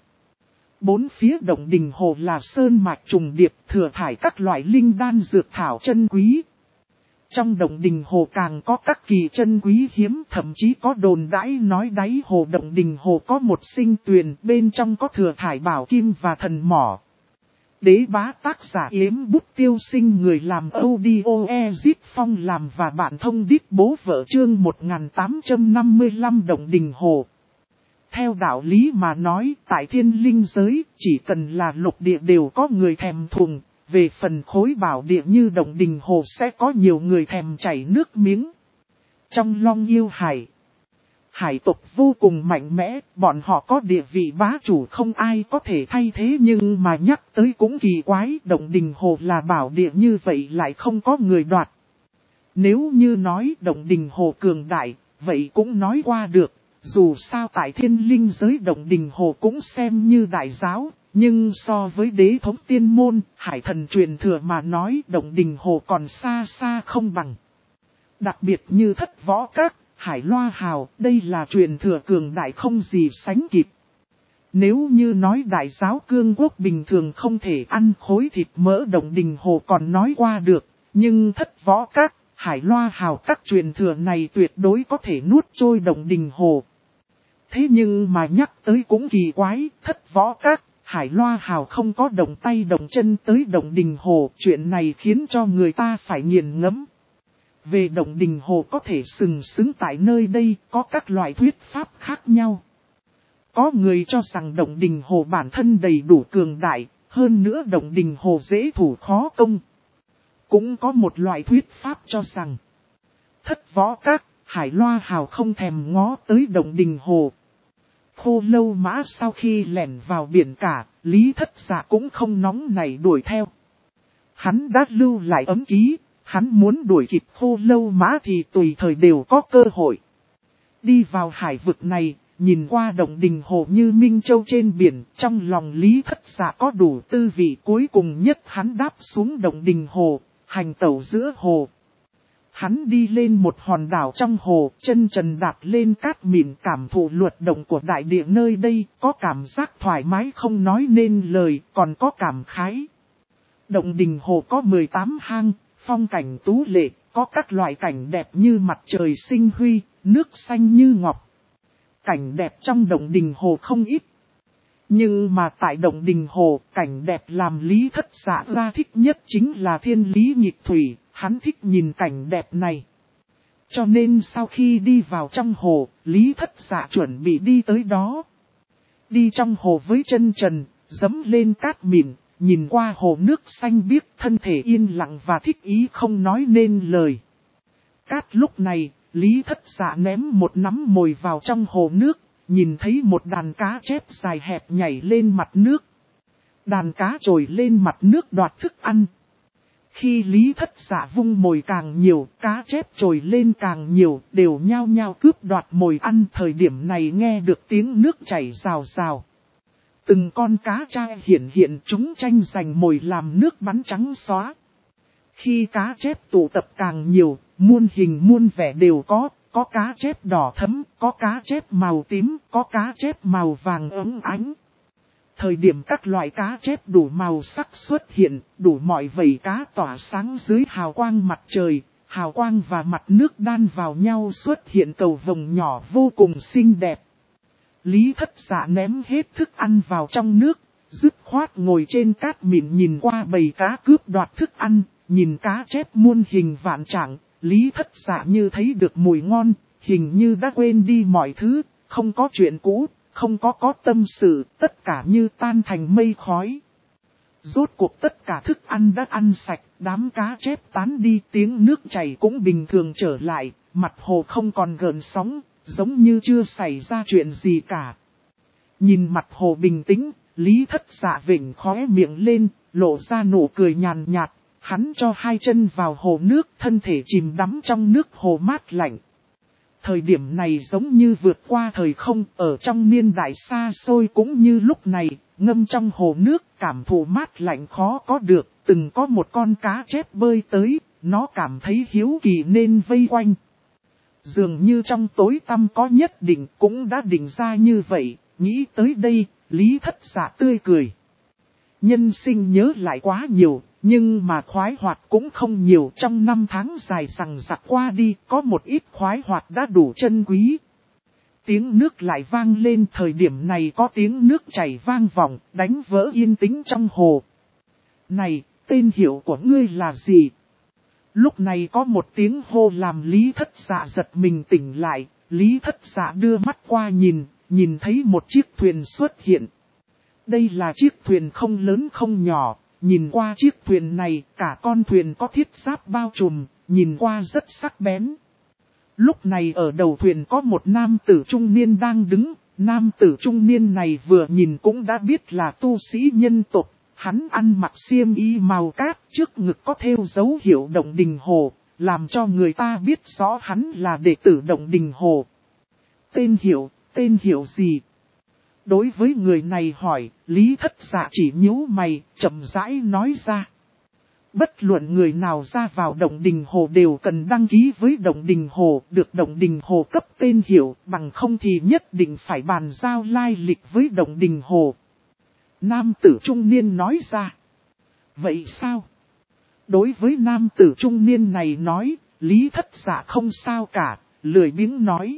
Bốn phía Động Đình Hồ là sơn mạch trùng điệp, thừa thải các loại linh đan dược thảo chân quý. Trong Động Đình Hồ càng có các kỳ chân quý hiếm, thậm chí có đồn đãi nói đáy hồ Động Đình Hồ có một sinh tuyền, bên trong có thừa thải bảo kim và thần mỏ. Đế Bá tác giả Yếm Bút Tiêu Sinh, người làm audio Ezit Phong làm và bạn thông đít bố vợ, chương 1855 Động Đình Hồ. Theo đạo lý mà nói, tại thiên linh giới, chỉ cần là lục địa đều có người thèm thuồng. Về phần khối bảo địa như Động Đình Hồ sẽ có nhiều người thèm chảy nước miếng. Trong Long Yêu Hải, hải tộc vô cùng mạnh mẽ, bọn họ có địa vị bá chủ không ai có thể thay thế, nhưng mà nhắc tới cũng kỳ quái, Động Đình Hồ là bảo địa như vậy lại không có người đoạt. Nếu như nói Động Đình Hồ cường đại, vậy cũng nói qua được, dù sao tại thiên linh giới Động Đình Hồ cũng xem như đại giáo. Nhưng so với đế thống tiên môn, hải thần truyền thừa mà nói, Động Đình Hồ còn xa xa không bằng. Đặc biệt như Thất Võ Các, Hải Loa Hào, đây là truyền thừa cường đại không gì sánh kịp. Nếu như nói đại giáo cương quốc bình thường không thể ăn khối thịt mỡ, Động Đình Hồ còn nói qua được, nhưng Thất Võ Các, Hải Loa Hào các truyền thừa này tuyệt đối có thể nuốt trôi Động Đình Hồ. Thế nhưng mà nhắc tới cũng kỳ quái, Thất Võ Các, Hải Loa Hào không có động tay động chân tới Động Đình Hồ, chuyện này khiến cho người ta phải nghiền ngẫm. Về Động Đình Hồ có thể sừng sững tại nơi đây, có các loại thuyết pháp khác nhau. Có người cho rằng Động Đình Hồ bản thân đầy đủ cường đại, hơn nữa Động Đình Hồ dễ thủ khó công. Cũng có một loại thuyết pháp cho rằng Thất Võ Các, Hải Loa Hào không thèm ngó tới Động Đình Hồ. Khô Lâu Mã sau khi lẻn vào biển cả, Lý Thất Dạ cũng không nóng nảy đuổi theo. Hắn đã lưu lại ấm ký, hắn muốn đuổi kịp Khô Lâu Mã thì tùy thời đều có cơ hội. Đi vào hải vực này, nhìn qua động đình hồ như Minh Châu trên biển, trong lòng Lý Thất Dạ có đủ tư vị. Cuối cùng nhất hắn đáp xuống động đình hồ, hành tẩu giữa hồ. Hắn đi lên một hòn đảo trong hồ, chân trần đạp lên cát mịn, cảm thụ luật động của đại địa nơi đây, có cảm giác thoải mái không nói nên lời, còn có cảm khái. Động đình hồ có 18 hang, phong cảnh tú lệ, có các loại cảnh đẹp như mặt trời sinh huy, nước xanh như ngọc. Cảnh đẹp trong động đình hồ không ít. Nhưng mà tại động đình hồ, cảnh đẹp làm Lý Thất Dạ ra thích nhất chính là thiên lý nhịp thủy, hắn thích nhìn cảnh đẹp này. Cho nên sau khi đi vào trong hồ, Lý Thất Dạ chuẩn bị đi tới đó. Đi trong hồ với chân trần, dẫm lên cát mịn, nhìn qua hồ nước xanh biếc, thân thể yên lặng và thích ý không nói nên lời. Cát lúc này, Lý Thất Dạ ném một nắm mồi vào trong hồ nước, nhìn thấy một đàn cá chép dài hẹp nhảy lên mặt nước. Đàn cá trồi lên mặt nước đoạt thức ăn. Khi Lý Thất Dạ vung mồi càng nhiều, cá chép trồi lên càng nhiều, đều nhao nhao cướp đoạt mồi ăn. Thời điểm này nghe được tiếng nước chảy rào rào. Từng con cá trai hiện chúng tranh giành mồi làm nước bắn trắng xóa. Khi cá chép tụ tập càng nhiều, muôn hình muôn vẻ đều có cá chép đỏ thẫm, có cá chép màu tím, có cá chép màu vàng óng ánh. Thời điểm các loại cá chép đủ màu sắc xuất hiện, đủ mọi vảy cá tỏa sáng dưới hào quang mặt trời, hào quang và mặt nước đan vào nhau xuất hiện cầu vồng nhỏ vô cùng xinh đẹp. Lý Thất Dạ ném hết thức ăn vào trong nước, dứt khoát ngồi trên cát mịn nhìn qua bầy cá cướp đoạt thức ăn, nhìn cá chép muôn hình vạn trạng, Lý Thất Dạ như thấy được mùi ngon, hình như đã quên đi mọi thứ, không có chuyện cũ, không có tâm sự, tất cả như tan thành mây khói. Rốt cuộc tất cả thức ăn đã ăn sạch, đám cá chép tán đi, tiếng nước chảy cũng bình thường trở lại, mặt hồ không còn gợn sóng, giống như chưa xảy ra chuyện gì cả. Nhìn mặt hồ bình tĩnh, Lý Thất Dạ vểnh khóe miệng lên, lộ ra nụ cười nhàn nhạt, hắn cho hai chân vào hồ nước, thân thể chìm đắm trong nước hồ mát lạnh. Thời điểm này giống như vượt qua thời không, ở trong niên đại xa xôi cũng như lúc này, ngâm trong hồ nước, cảm thụ mát lạnh khó có được, từng có một con cá chép bơi tới, nó cảm thấy hiếu kỳ nên vây quanh. Dường như trong tối tăm có nhất định cũng đã định ra như vậy, nghĩ tới đây, Lý Thất Dạ tươi cười. Nhân sinh nhớ lại quá nhiều, nhưng mà khoái hoạt cũng không nhiều. Trong năm tháng dài rằng rặc qua đi, có một ít khoái hoạt đã đủ chân quý. Tiếng nước lại vang lên, thời điểm này có tiếng nước chảy vang vọng, đánh vỡ yên tĩnh trong hồ. Này, tên hiệu của ngươi là gì? Lúc này có một tiếng hô làm Lý Thất Dạ giật mình tỉnh lại, Lý Thất Dạ đưa mắt qua nhìn thấy một chiếc thuyền xuất hiện. Đây là chiếc thuyền không lớn không nhỏ, nhìn qua chiếc thuyền này, cả con thuyền có thiết giáp bao trùm, nhìn qua rất sắc bén. Lúc này ở đầu thuyền có một nam tử trung niên đang đứng, nam tử trung niên này vừa nhìn cũng đã biết là tu sĩ nhân tộc. Hắn ăn mặc xiêm y màu cát, trước ngực có thêu dấu hiệu động đình hồ, làm cho người ta biết rõ hắn là đệ tử động đình hồ. Tên hiệu gì? Đối với người này hỏi, Lý Thất Dạ chỉ nhíu mày, chậm rãi nói ra. Bất luận người nào ra vào động đình hồ đều cần đăng ký với động đình hồ, được động đình hồ cấp tên hiệu, bằng không thì nhất định phải bàn giao lai lịch với động đình hồ. Nam tử trung niên nói ra. Vậy sao? Đối với nam tử trung niên này nói, Lý Thất Dạ không sao cả, lười biếng nói.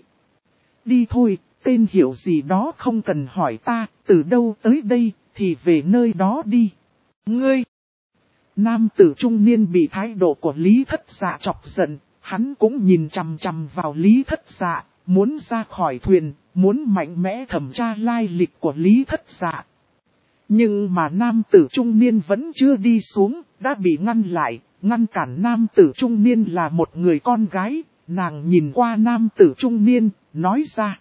Đi thôi, tên hiệu gì đó không cần hỏi ta, từ đâu tới đây, thì về nơi đó đi. Ngươi! Nam tử trung niên bị thái độ của Lý Thất Dạ chọc giận, hắn cũng nhìn chằm chằm vào Lý Thất Dạ, muốn ra khỏi thuyền, muốn mạnh mẽ thẩm tra lai lịch của Lý Thất Dạ. Nhưng mà nam tử trung niên vẫn chưa đi xuống, đã bị ngăn lại, ngăn cản nam tử trung niên là một người con gái, nàng nhìn qua nam tử trung niên, nói ra.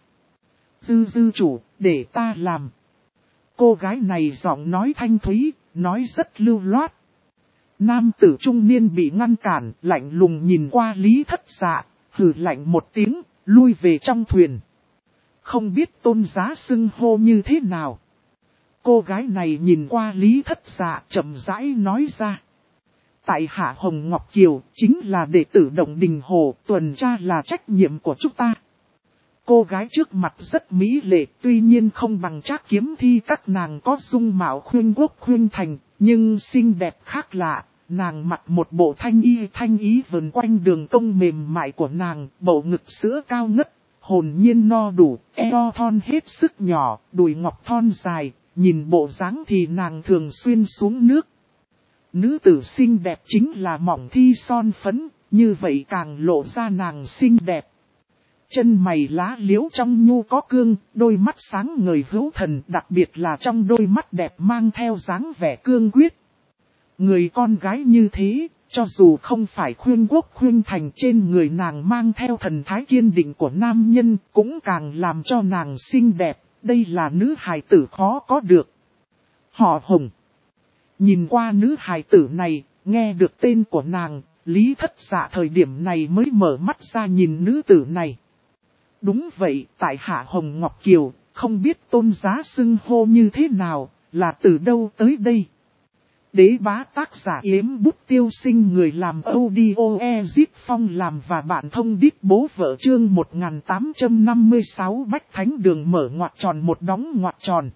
Dư chủ, để ta làm. Cô gái này giọng nói thanh thúy, nói rất lưu loát. Nam tử trung niên bị ngăn cản, lạnh lùng nhìn qua Lý Thất Dạ, hừ lạnh một tiếng, lui về trong thuyền. Không biết tôn giá xưng hô như thế nào. Cô gái này nhìn qua Lý Thất Dạ chậm rãi nói ra. Tại hạ Hồng Ngọc Kiều chính là đệ tử Động Đình Hồ, tuần tra là trách nhiệm của chúng ta. Cô gái trước mặt rất mỹ lệ, tuy nhiên không bằng Trác Kiếm Thi các nàng có dung mạo khuyên quốc khuyên thành, nhưng xinh đẹp khác lạ. Nàng mặc một bộ thanh ý vần quanh đường cong mềm mại của nàng, bầu ngực sữa cao ngất, hồn nhiên no đủ, eo thon hết sức nhỏ, đùi ngọc thon dài, nhìn bộ dáng thì nàng thường xuyên xuống nước. Nữ tử xinh đẹp chính là mỏng thi son phấn, như vậy càng lộ ra nàng xinh đẹp. Chân mày lá liễu trong nhu có cương, đôi mắt sáng ngời hữu thần, đặc biệt là trong đôi mắt đẹp mang theo dáng vẻ cương quyết. Người con gái như thế, cho dù không phải khuyên quốc khuyên thành, trên người nàng mang theo thần thái kiên định của nam nhân, cũng càng làm cho nàng xinh đẹp, đây là nữ hài tử khó có được. Họ Hồng. Nhìn qua nữ hài tử này, nghe được tên của nàng, Lý Thất Dạ thời điểm này mới mở mắt ra nhìn nữ tử này. Đúng vậy, tại hạ Hồng Ngọc Kiều, không biết tôn giá xưng hô như thế nào, là từ đâu tới đây. Đế bá tác giả Yếm Bút Tiêu Sinh, người làm audio Ezip Phong làm và bạn thông đít bố vợ, chương 1856 Bách Thánh Đường mở ngoặc tròn một đóng ngoặc tròn.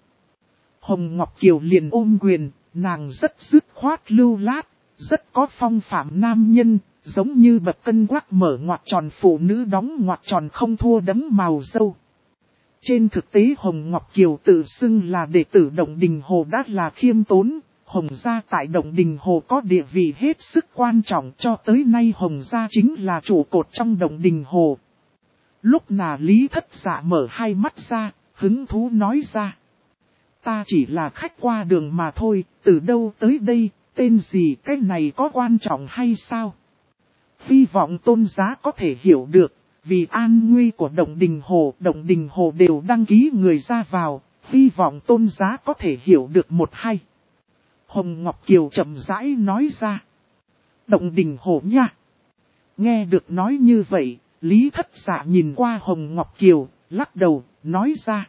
Hồng Ngọc Kiều liền ôm quyền, nàng rất dứt khoát lưu lát, rất có phong phạm nam nhân, giống như bậc cân quắc mở ngoặc tròn, phụ nữ đóng ngoặc tròn không thua đấng màu dâu. Trên thực tế Hồng Ngọc Kiều tự xưng là đệ tử Động Đình Hồ đã là khiêm tốn. Hồng gia tại Động Đình Hồ có địa vị hết sức quan trọng, cho tới nay Hồng gia chính là trụ cột trong Động Đình Hồ. Lúc nào Lý Thất Dạ mở hai mắt ra, hứng thú nói ra. Ta chỉ là khách qua đường mà thôi, từ đâu tới đây, tên gì, cái này có quan trọng hay sao? Hy vọng tôn giá có thể hiểu được, vì an nguy của Động Đình Hồ đều đăng ký người ra vào, hy vọng tôn giá có thể hiểu được một hay. Hồng Ngọc Kiều chậm rãi nói ra. Động Đình Hồ nha. Nghe được nói như vậy, Lý Thất Dạ nhìn qua Hồng Ngọc Kiều, lắc đầu, nói ra.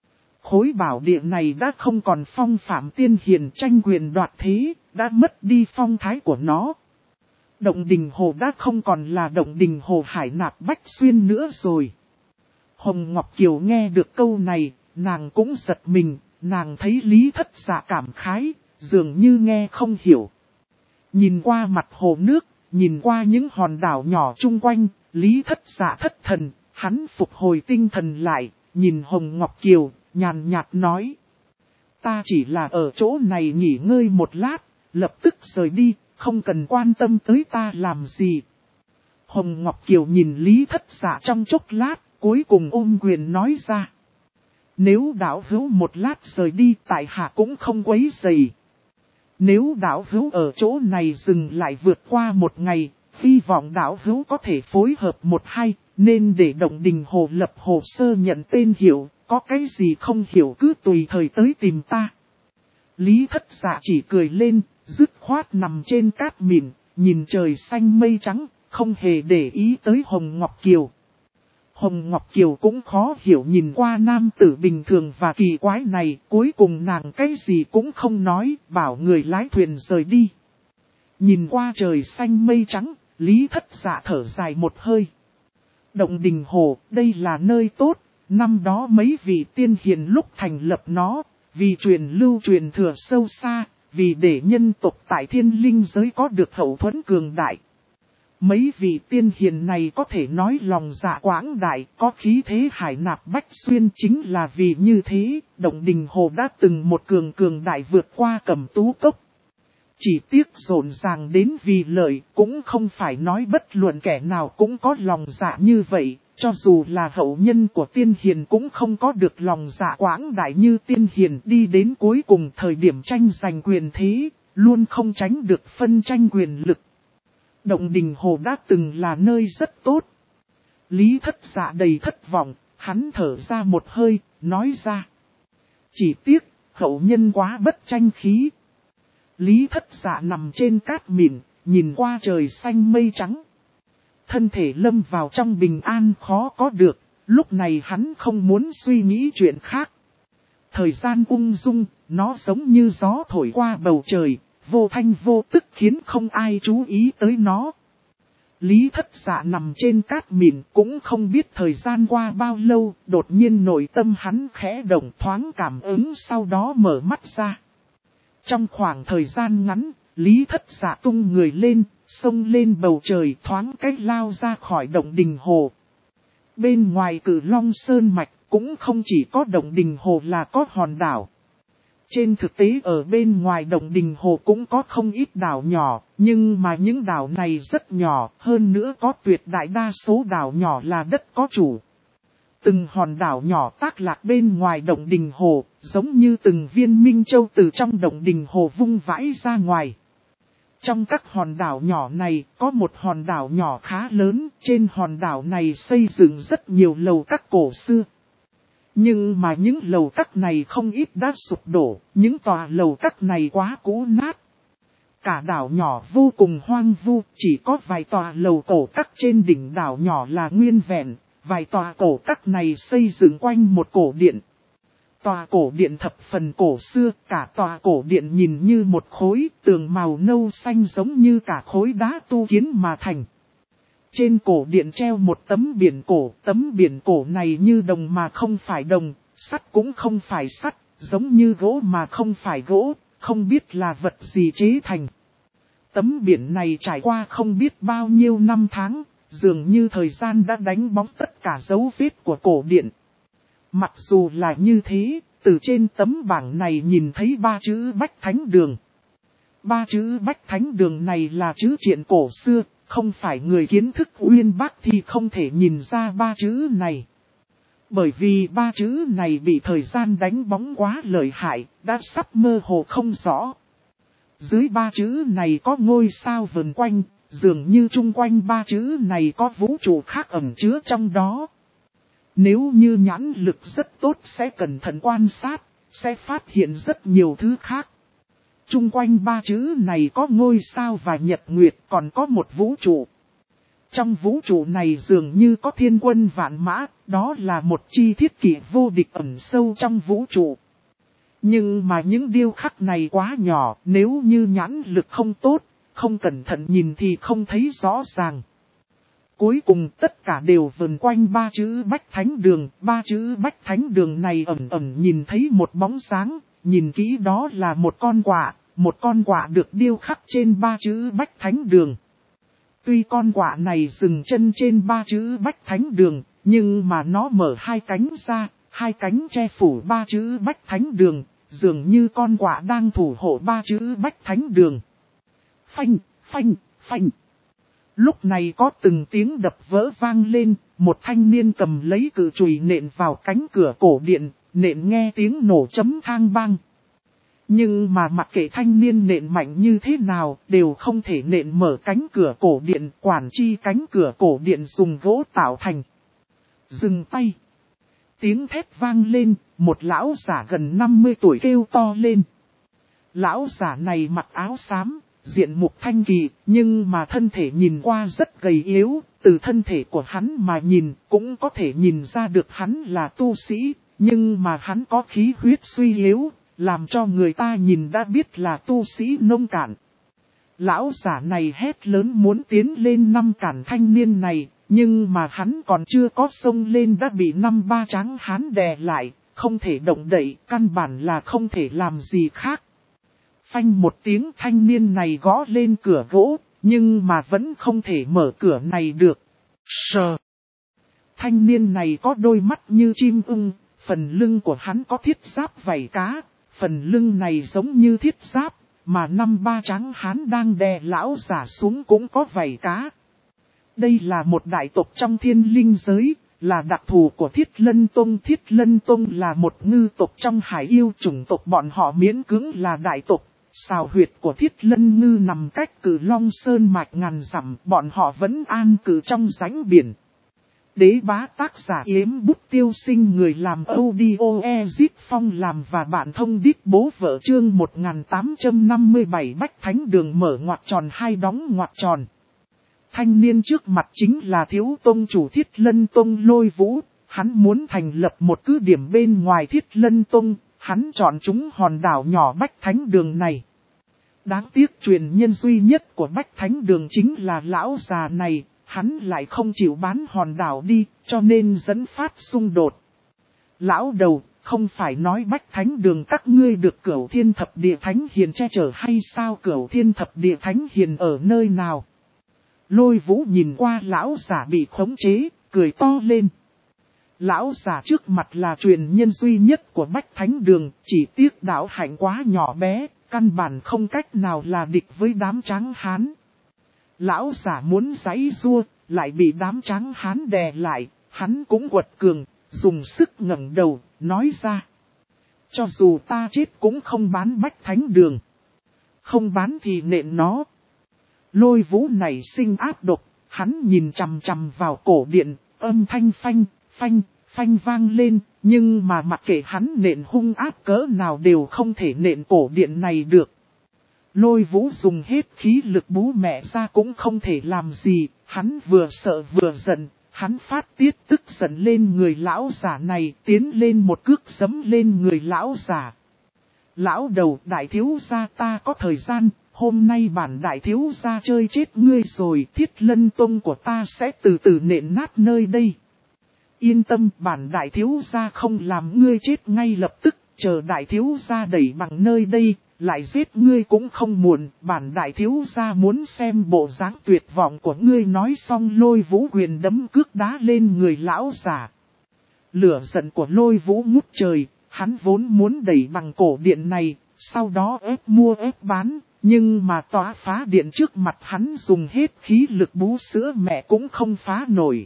Khối bảo địa này đã không còn phong phạm tiên hiền tranh quyền đoạt thế, đã mất đi phong thái của nó. Động Đình Hồ đã không còn là Động Đình Hồ Hải Nạp Bách Xuyên nữa rồi. Hồng Ngọc Kiều nghe được câu này, nàng cũng giật mình, nàng thấy Lý Thất Dạ cảm khái, dường như nghe không hiểu. Nhìn qua mặt hồ nước, nhìn qua những hòn đảo nhỏ chung quanh, Lý Thất Dạ thất thần, hắn phục hồi tinh thần lại, nhìn Hồng Ngọc Kiều, nhàn nhạt nói. Ta chỉ là ở chỗ này nghỉ ngơi một lát, lập tức rời đi, không cần quan tâm tới ta làm gì. Hồng Ngọc Kiều nhìn Lý Thất Dạ trong chốc lát, cuối cùng ôm quyền nói ra. Nếu đạo hữu một lát rời đi, tại hạ cũng không quấy rầy. Nếu đạo hữu ở chỗ này dừng lại vượt qua một ngày, hy vọng đạo hữu có thể phối hợp một hai, nên để Động Đình Hồ lập hồ sơ nhận tên hiệu, có cái gì không hiểu cứ tùy thời tới tìm ta. Lý Thất Dạ chỉ cười lên, dứt khoát nằm trên cát mịn, nhìn trời xanh mây trắng, không hề để ý tới Hồng Ngọc Kiều. Hồng Ngọc Kiều cũng khó hiểu nhìn qua nam tử bình thường và kỳ quái này, cuối cùng nàng cái gì cũng không nói, bảo người lái thuyền rời đi. Nhìn qua trời xanh mây trắng, Lý Thất Dạ thở dài một hơi. Động Đình Hồ, đây là nơi tốt, năm đó mấy vị tiên hiền lúc thành lập nó, vì truyền lưu truyền thừa sâu xa, vì để nhân tộc tại thiên linh giới có được hậu thuẫn cường đại. Mấy vị tiên hiền này có thể nói lòng dạ quảng đại, có khí thế Hải Nạp Bách Xuyên, chính là vì như thế, Động Đình Hồ đã từng một cường đại vượt qua Cẩm Tú Cốc. Chỉ tiếc rộn ràng đến vì lợi, cũng không phải nói bất luận kẻ nào cũng có lòng dạ như vậy, cho dù là hậu nhân của tiên hiền cũng không có được lòng dạ quảng đại như tiên hiền, đi đến cuối cùng thời điểm tranh giành quyền thế, luôn không tránh được phân tranh quyền lực. Động Đình Hồ đã từng là nơi rất tốt. Lý Thất Dạ đầy thất vọng, hắn thở ra một hơi, nói ra. Chỉ tiếc, hậu nhân quá bất tranh khí. Lý Thất Dạ nằm trên cát mịn, nhìn qua trời xanh mây trắng. Thân thể lâm vào trong bình an khó có được, lúc này hắn không muốn suy nghĩ chuyện khác. Thời gian ung dung, nó giống như gió thổi qua bầu trời, vô thanh vô tức khiến không ai chú ý tới nó. Lý Thất Dạ nằm trên cát mịn cũng không biết thời gian qua bao lâu, đột nhiên nội tâm hắn khẽ động thoáng cảm ứng sau đó mở mắt ra. Trong khoảng thời gian ngắn, Lý Thất Dạ tung người lên, xông lên bầu trời thoáng cách lao ra khỏi động đình hồ. Bên ngoài Cử Long Sơn Mạch cũng không chỉ có động đình hồ là có hòn đảo. Trên thực tế ở bên ngoài động đình hồ cũng có không ít đảo nhỏ, nhưng mà những đảo này rất nhỏ, hơn nữa có tuyệt đại đa số đảo nhỏ là đất có chủ. Từng hòn đảo nhỏ tác lạc bên ngoài động đình hồ, giống như từng viên minh châu từ trong động đình hồ vung vãi ra ngoài. Trong các hòn đảo nhỏ này, có một hòn đảo nhỏ khá lớn, trên hòn đảo này xây dựng rất nhiều lầu các cổ xưa. Nhưng mà những lầu các này không ít đã sụp đổ, những tòa lầu các này quá cũ nát. Cả đảo nhỏ vô cùng hoang vu, chỉ có vài tòa lầu cổ các trên đỉnh đảo nhỏ là nguyên vẹn, vài tòa cổ các này xây dựng quanh một cổ điện. Tòa cổ điện thập phần cổ xưa, cả tòa cổ điện nhìn như một khối tường màu nâu xanh giống như cả khối đá tu kiến mà thành. Trên cổ điện treo một tấm biển cổ này như đồng mà không phải đồng, sắt cũng không phải sắt, giống như gỗ mà không phải gỗ, không biết là vật gì chế thành. Tấm biển này trải qua không biết bao nhiêu năm tháng, dường như thời gian đã đánh bóng tất cả dấu vết của cổ điện. Mặc dù là như thế, từ trên tấm bảng này nhìn thấy ba chữ Bách Thánh Đường. Ba chữ Bách Thánh Đường này là chữ triện cổ xưa, không phải người kiến thức uyên bác thì không thể nhìn ra ba chữ này. Bởi vì ba chữ này bị thời gian đánh bóng quá lợi hại, đã sắp mơ hồ không rõ. Dưới ba chữ này có ngôi sao vần quanh, dường như chung quanh ba chữ này có vũ trụ khác ẩn chứa trong đó. Nếu như nhãn lực rất tốt sẽ cẩn thận quan sát, sẽ phát hiện rất nhiều thứ khác. Chung quanh ba chữ này có ngôi sao và nhật nguyệt, còn có một vũ trụ. Trong vũ trụ này dường như có thiên quân vạn mã, đó là một chi thiết kỷ vô địch ẩn sâu trong vũ trụ. Nhưng mà những điêu khắc này quá nhỏ, nếu như nhãn lực không tốt, không cẩn thận nhìn thì không thấy rõ ràng. Cuối cùng tất cả đều vần quanh ba chữ Bách Thánh Đường, ba chữ Bách Thánh Đường này ẩn ẩn nhìn thấy một bóng sáng, nhìn kỹ đó là một con quạ được điêu khắc trên ba chữ Bách Thánh Đường. Tuy con quạ này dừng chân trên ba chữ Bách Thánh Đường, nhưng mà nó mở hai cánh ra, hai cánh che phủ ba chữ Bách Thánh Đường, dường như con quạ đang thủ hộ ba chữ Bách Thánh Đường. Phanh, phanh, phanh. Lúc này có từng tiếng đập vỡ vang lên, một thanh niên cầm lấy cự chùy nện vào cánh cửa cổ điện, nện nghe tiếng nổ chấm thang bang. Nhưng mà mặc kệ thanh niên nện mạnh như thế nào, đều không thể nện mở cánh cửa cổ điện, quản chi cánh cửa cổ điện dùng gỗ tạo thành. Dừng tay. Tiếng thét vang lên, một lão giả gần 50 tuổi kêu to lên. Lão giả này mặc áo xám, diện mục thanh kỳ, nhưng mà thân thể nhìn qua rất gầy yếu, từ thân thể của hắn mà nhìn cũng có thể nhìn ra được hắn là tu sĩ, nhưng mà hắn có khí huyết suy yếu, làm cho người ta nhìn đã biết là tu sĩ nông cạn. Lão giả này hét lớn muốn tiến lên năm cản thanh niên này, nhưng mà hắn còn chưa có xông lên đã bị năm ba tráng hán đè lại, không thể động đậy, căn bản là không thể làm gì khác. Phanh một tiếng thanh niên này gõ lên cửa gỗ, nhưng mà vẫn không thể mở cửa này được. Sờ. Thanh niên này có đôi mắt như chim ưng, phần lưng của hắn có thiết giáp vảy cá, phần lưng này giống như thiết giáp, mà năm ba tráng hán đang đè lão giả xuống cũng có vảy cá. Đây là một đại tộc trong thiên linh giới, là đặc thù của Thiết Lân Tông. Thiết Lân Tông là một ngư tộc trong hải yêu chủng tộc, bọn họ miễn cưỡng là đại tộc. Sào huyệt của Thiết Lân Ngư nằm cách Cử Long Sơn mạch ngàn dặm, bọn họ vẫn an cư trong rãnh biển. Đế bá tác giả Yếm Bút Tiêu Sinh, người làm audio Ezit Phong làm và bạn thông đít bố vợ. Chương 1857 Bách Thánh Đường mở ngoặc tròn hai đóng ngoặc tròn. Thanh niên trước mặt chính là thiếu tông chủ Thiết Lân Tông Lôi Vũ. Hắn muốn thành lập một cứ điểm bên ngoài Thiết Lân Tông. Hắn chọn chúng hòn đảo nhỏ Bách Thánh Đường này. Đáng tiếc truyền nhân duy nhất của Bách Thánh Đường chính là lão già này. Hắn lại không chịu bán hòn đảo đi, cho nên dẫn phát xung đột. Lão đầu, không phải nói Bách Thánh Đường các ngươi được Cửu Thiên Thập Địa Thánh Hiền che chở hay sao? Cửu Thiên Thập Địa Thánh Hiền ở nơi nào? Lôi Vũ nhìn qua lão giả bị khống chế, cười to lên. Lão giả trước mặt là truyền nhân duy nhất của Bách Thánh Đường, chỉ tiếc đạo hạnh quá nhỏ bé, căn bản không cách nào là địch với đám tráng hán. Lão giả muốn giãy giụa, lại bị đám tráng hán đè lại, hắn cũng quật cường, dùng sức ngẩng đầu, nói ra. Cho dù ta chết cũng không bán Bách Thánh Đường. Không bán thì nện nó. Lôi Vũ này sinh ác độc, hắn nhìn chằm chằm vào cổ điện, âm thanh phanh, phanh, phanh vang lên, nhưng mà mặc kệ hắn nện hung ác cỡ nào đều không thể nện cổ điện này được. Lôi Vũ dùng hết khí lực bú mẹ ra cũng không thể làm gì, hắn vừa sợ vừa giận, hắn phát tiết tức giận lên người lão giả này, tiến lên một cước giẫm lên người lão giả. Lão đầu, đại thiếu gia ta có thời gian, hôm nay bản đại thiếu gia chơi chết ngươi rồi, Thiết Lân Tông của ta sẽ từ từ nện nát nơi đây. Yên tâm, bản đại thiếu gia không làm ngươi chết ngay lập tức, chờ đại thiếu gia đẩy bằng nơi đây. Lại giết ngươi cũng không muộn, bản đại thiếu gia muốn xem bộ dáng tuyệt vọng của ngươi. Nói xong Lôi Vũ quyền đấm cước đá lên người lão giả. Lửa giận của Lôi Vũ ngút trời, hắn vốn muốn đẩy bằng cổ điện này, sau đó ép mua ép bán, nhưng mà tỏa phá điện trước mặt hắn dùng hết khí lực bú sữa mẹ cũng không phá nổi.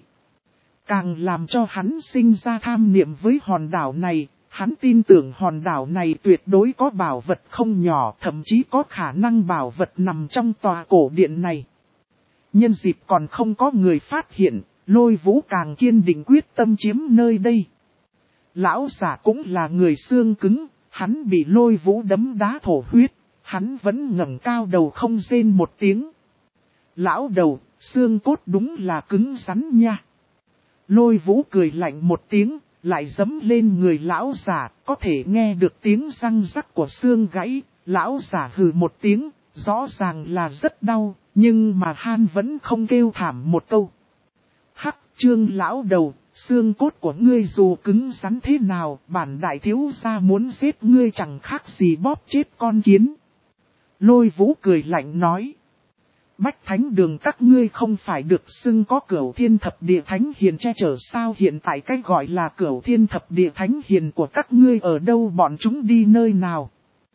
Càng làm cho hắn sinh ra tham niệm với hòn đảo này. Hắn tin tưởng hòn đảo này tuyệt đối có bảo vật không nhỏ, thậm chí có khả năng bảo vật nằm trong tòa cổ điện này. Nhân dịp còn không có người phát hiện, Lôi Vũ càng kiên định quyết tâm chiếm nơi đây. Lão giả cũng là người xương cứng, hắn bị Lôi Vũ đấm đá thổ huyết, hắn vẫn ngẩng cao đầu không rên một tiếng. Lão đầu, xương cốt đúng là cứng rắn nha. Lôi Vũ cười lạnh một tiếng. Lại giẫm lên người lão giả, có thể nghe được tiếng răng rắc của xương gãy, lão giả hừ một tiếng, rõ ràng là rất đau, nhưng mà han vẫn không kêu thảm một câu. Hắc, Trương lão đầu, xương cốt của ngươi dù cứng rắn thế nào, bản đại thiếu gia muốn giết ngươi chẳng khác gì bóp chết con kiến. Lôi Vũ cười lạnh nói. Bách Thánh Đường các ngươi không phải được xưng có Cửu Thiên Thập Địa Thánh Hiền che chở sao? Hiện tại cách gọi là Cửu Thiên Thập Địa Thánh Hiền của các ngươi ở đâu, bọn chúng đi nơi nào?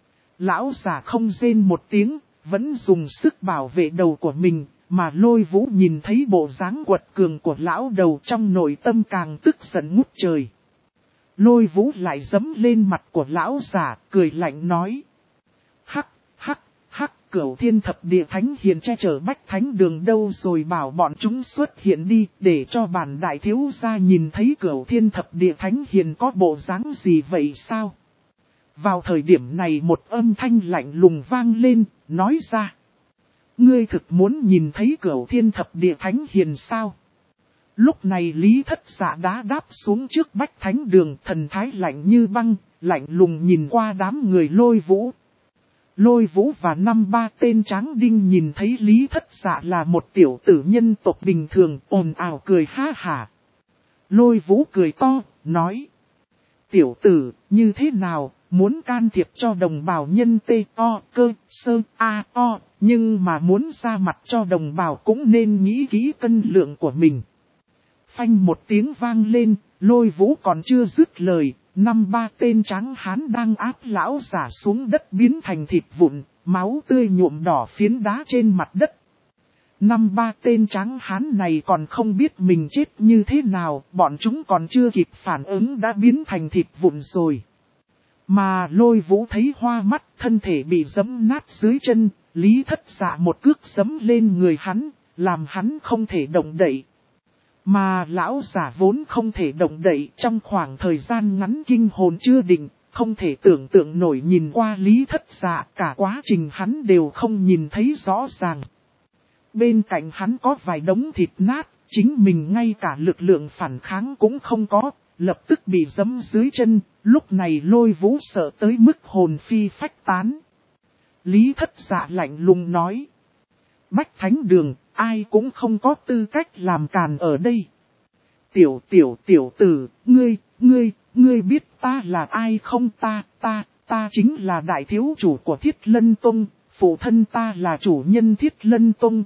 Lão giả không rên một tiếng, vẫn dùng sức bảo vệ đầu của mình, mà Lôi Vũ nhìn thấy bộ dáng quật cường của lão đầu trong nội tâm càng tức giận ngút trời. Lôi Vũ lại giẫm lên mặt của lão giả, cười lạnh nói. Hắc, hắc. Cửu Thiên Thập Địa Thánh Hiền che chở Bách Thánh Đường đâu rồi, bảo bọn chúng xuất hiện đi, để cho bản đại thiếu gia nhìn thấy Cửu Thiên Thập Địa Thánh Hiền có bộ dáng gì vậy sao? Vào thời điểm này một âm thanh lạnh lùng vang lên, nói ra. Ngươi thực muốn nhìn thấy Cửu Thiên Thập Địa Thánh Hiền sao? Lúc này Lý Thất Dạ đã đáp xuống trước Bách Thánh Đường, thần thái lạnh như băng, lạnh lùng nhìn qua đám người Lôi Vũ. Lôi Vũ và 5-3 tên tráng đinh nhìn thấy Lý Thất Dạ là một tiểu tử nhân tộc bình thường, ồn ào cười ha hả. Lôi Vũ cười to, nói. Tiểu tử, như thế nào, muốn can thiệp cho đồng bào nhân T-O-Cơ-Sơ-A-O, nhưng mà muốn ra mặt cho đồng bào cũng nên nghĩ kỹ cân lượng của mình. Phanh một tiếng vang lên, Lôi Vũ còn chưa dứt lời. 5-3 tên tráng hán đang áp lão giả xuống đất biến thành thịt vụn, máu tươi nhuộm đỏ phiến đá trên mặt đất. 5-3 tên tráng hán này còn không biết mình chết như thế nào, bọn chúng còn chưa kịp phản ứng đã biến thành thịt vụn rồi. Mà Lôi Vũ thấy hoa mắt, thân thể bị giẫm nát dưới chân, Lý Thất Dạ một cước giẫm lên người hắn, làm hắn không thể động đậy. Mà lão giả vốn không thể động đậy trong khoảng thời gian ngắn kinh hồn chưa định, không thể tưởng tượng nổi nhìn qua Lý Thất Dạ, cả quá trình hắn đều không nhìn thấy rõ ràng. Bên cạnh hắn có vài đống thịt nát, chính mình ngay cả lực lượng phản kháng cũng không có, lập tức bị giẫm dưới chân, lúc này Lôi Vũ sợ tới mức hồn phi phách tán. Lý Thất Dạ lạnh lùng nói. Bách Thánh Đường, ai cũng không có tư cách làm càn ở đây. Tiểu tử, ngươi biết ta là ai không? Ta chính là đại thiếu chủ của Thiết Lân Tông, phụ thân ta là chủ nhân Thiết Lân Tông,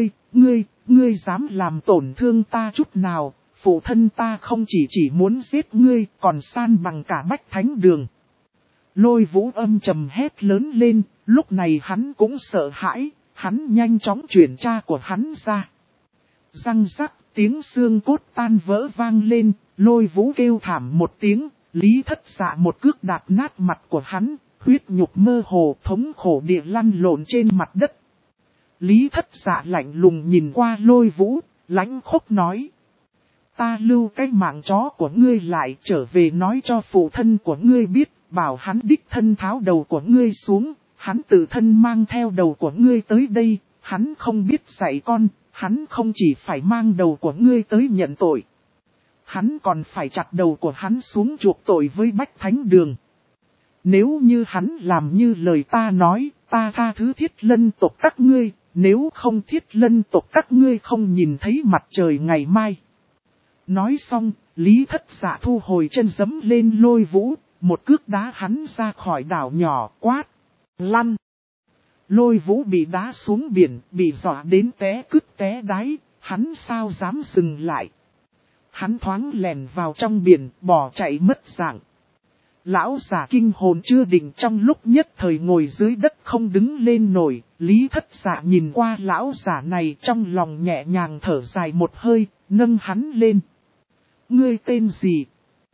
ngươi dám làm tổn thương ta chút nào, phụ thân ta không chỉ muốn giết ngươi, còn san bằng cả Bách Thánh Đường. Lôi Vũ âm trầm hét lớn lên, lúc này hắn cũng sợ hãi, hắn nhanh chóng chuyển cha của hắn ra. Răng rắc, tiếng xương cốt tan vỡ vang lên, Lôi Vũ kêu thảm một tiếng, Lý Thất Dạ một cước đạp nát mặt của hắn, huyết nhục mơ hồ thống khổ địa lăn lộn trên mặt đất. Lý Thất Dạ lạnh lùng nhìn qua Lôi Vũ, lãnh khốc nói. Ta lưu cái mạng chó của ngươi lại, trở về nói cho phụ thân của ngươi biết, bảo hắn đích thân tháo đầu của ngươi xuống, hắn tự thân mang theo đầu của ngươi tới đây, hắn không biết dạy con, hắn không chỉ phải mang đầu của ngươi tới nhận tội. Hắn còn phải chặt đầu của hắn xuống chuộc tội với Bách Thánh Đường. Nếu như hắn làm như lời ta nói, ta tha thứ Thiết Lân tộc các ngươi, nếu không Thiết Lân tộc các ngươi không nhìn thấy mặt trời ngày mai. Nói xong, Lý Thất Dạ thu hồi chân giẫm lên Lôi Vũ, một cước đá hắn ra khỏi đảo nhỏ, quát, lăn. Lôi Vũ bị đá xuống biển, bị dọa đến té cứt té đáy, hắn sao dám dừng lại. Hắn thoáng lèn vào trong biển, bỏ chạy mất dạng. Lão giả kinh hồn chưa định, trong lúc nhất thời ngồi dưới đất không đứng lên nổi, Lý Thất Dạ nhìn qua lão giả này trong lòng nhẹ nhàng thở dài một hơi, nâng hắn lên. Ngươi tên gì?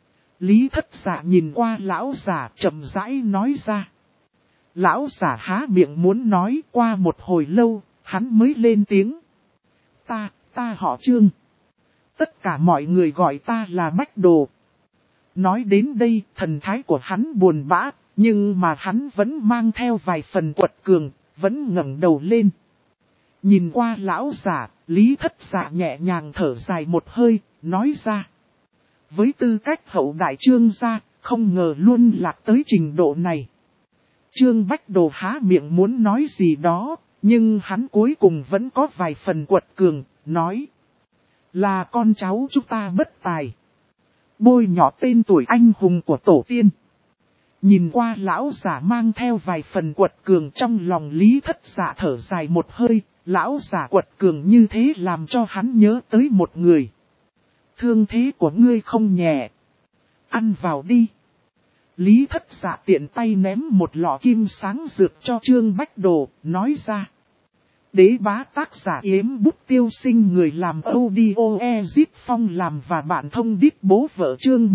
Lý Thất Dạ nhìn qua lão giả chậm rãi nói ra. Lão giả há miệng muốn nói, qua một hồi lâu, hắn mới lên tiếng. Ta họ Trương. Tất cả mọi người gọi ta là Bách Đồ. Nói đến đây, thần thái của hắn buồn bã, nhưng mà hắn vẫn mang theo vài phần quật cường, vẫn ngẩng đầu lên. Nhìn qua lão giả, Lý Thất Dạ nhẹ nhàng thở dài một hơi, nói ra. Với tư cách hậu đại Trương gia, không ngờ luôn lạc tới trình độ này. Trương Bách Đồ há miệng muốn nói gì đó, nhưng hắn cuối cùng vẫn có vài phần quật cường, nói. Là con cháu chúng ta bất tài. Bôi nhỏ tên tuổi anh hùng của tổ tiên. Nhìn qua lão giả mang theo vài phần quật cường, trong lòng Lý Thất Dạ thở dài một hơi, lão giả quật cường như thế làm cho hắn nhớ tới một người. Thương thế của ngươi không nhẹ. Ăn vào đi. Lý Thất Dạ tiện tay ném một lọ kim sáng dược cho Trương Bách Đồ, nói ra. Đế bá tác giả Yếm Bút Tiêu Sinh, người làm audio Ezip Phong làm và bạn thông đít bố vợ chương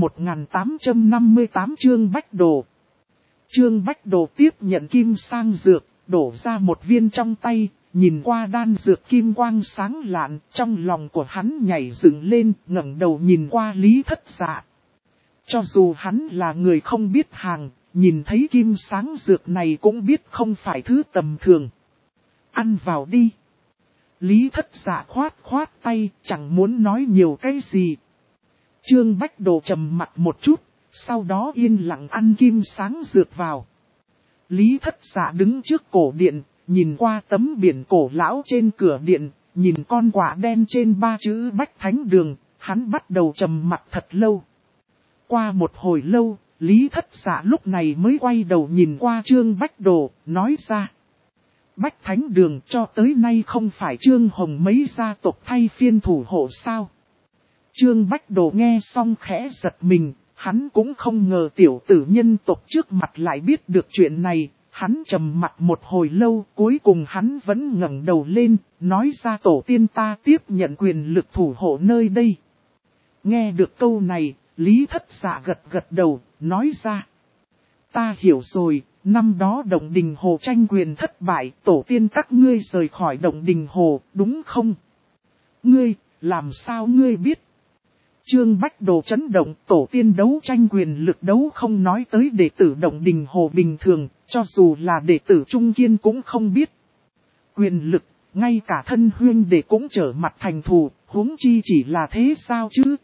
1858 Trương Bách Đồ. Trương Bách Đồ tiếp nhận kim sang dược, đổ ra một viên trong tay, nhìn qua đan dược kim quang sáng lạn, trong lòng của hắn nhảy dựng lên, ngẩng đầu nhìn qua Lý Thất Dạ. Cho dù hắn là người không biết hàng, nhìn thấy kim sáng dược này cũng biết không phải thứ tầm thường. Ăn vào đi. Lý Thất Dạ khoát tay, chẳng muốn nói nhiều cái gì. Trương Bách Đồ trầm mặt một chút, sau đó yên lặng ăn kim sáng dược vào. Lý Thất Dạ đứng trước cổ điện, nhìn qua tấm biển cổ lão trên cửa điện, nhìn con quả đen trên 3 chữ Bách Thánh Đường, hắn bắt đầu trầm mặt thật lâu. Qua một hồi lâu, Lý Thất Dạ lúc này mới quay đầu nhìn qua Trương Bách Đồ, nói ra. Bách Thánh Đường cho tới nay không phải Trương Hồng mấy gia tộc thay phiên thủ hộ sao? Trương Bách Đồ nghe xong khẽ giật mình, hắn cũng không ngờ tiểu tử nhân tộc trước mặt lại biết được chuyện này, hắn trầm mặt một hồi lâu, cuối cùng hắn vẫn ngẩng đầu lên, nói ra tổ tiên ta tiếp nhận quyền lực thủ hộ nơi đây. Nghe được câu này, Lý Thất Dạ gật đầu, nói ra. Ta hiểu rồi, năm đó Động Đình Hồ tranh quyền thất bại, tổ tiên các ngươi rời khỏi Động Đình Hồ, đúng không? làm sao ngươi biết? Trương Bách Đồ chấn động, tổ tiên đấu tranh quyền lực đấu không nói tới đệ tử Động Đình Hồ bình thường, cho dù là đệ tử Trung Kiên cũng không biết. Quyền lực, ngay cả thân huyên đệ cũng trở mặt thành thù, huống chi chỉ là thế sao chứ?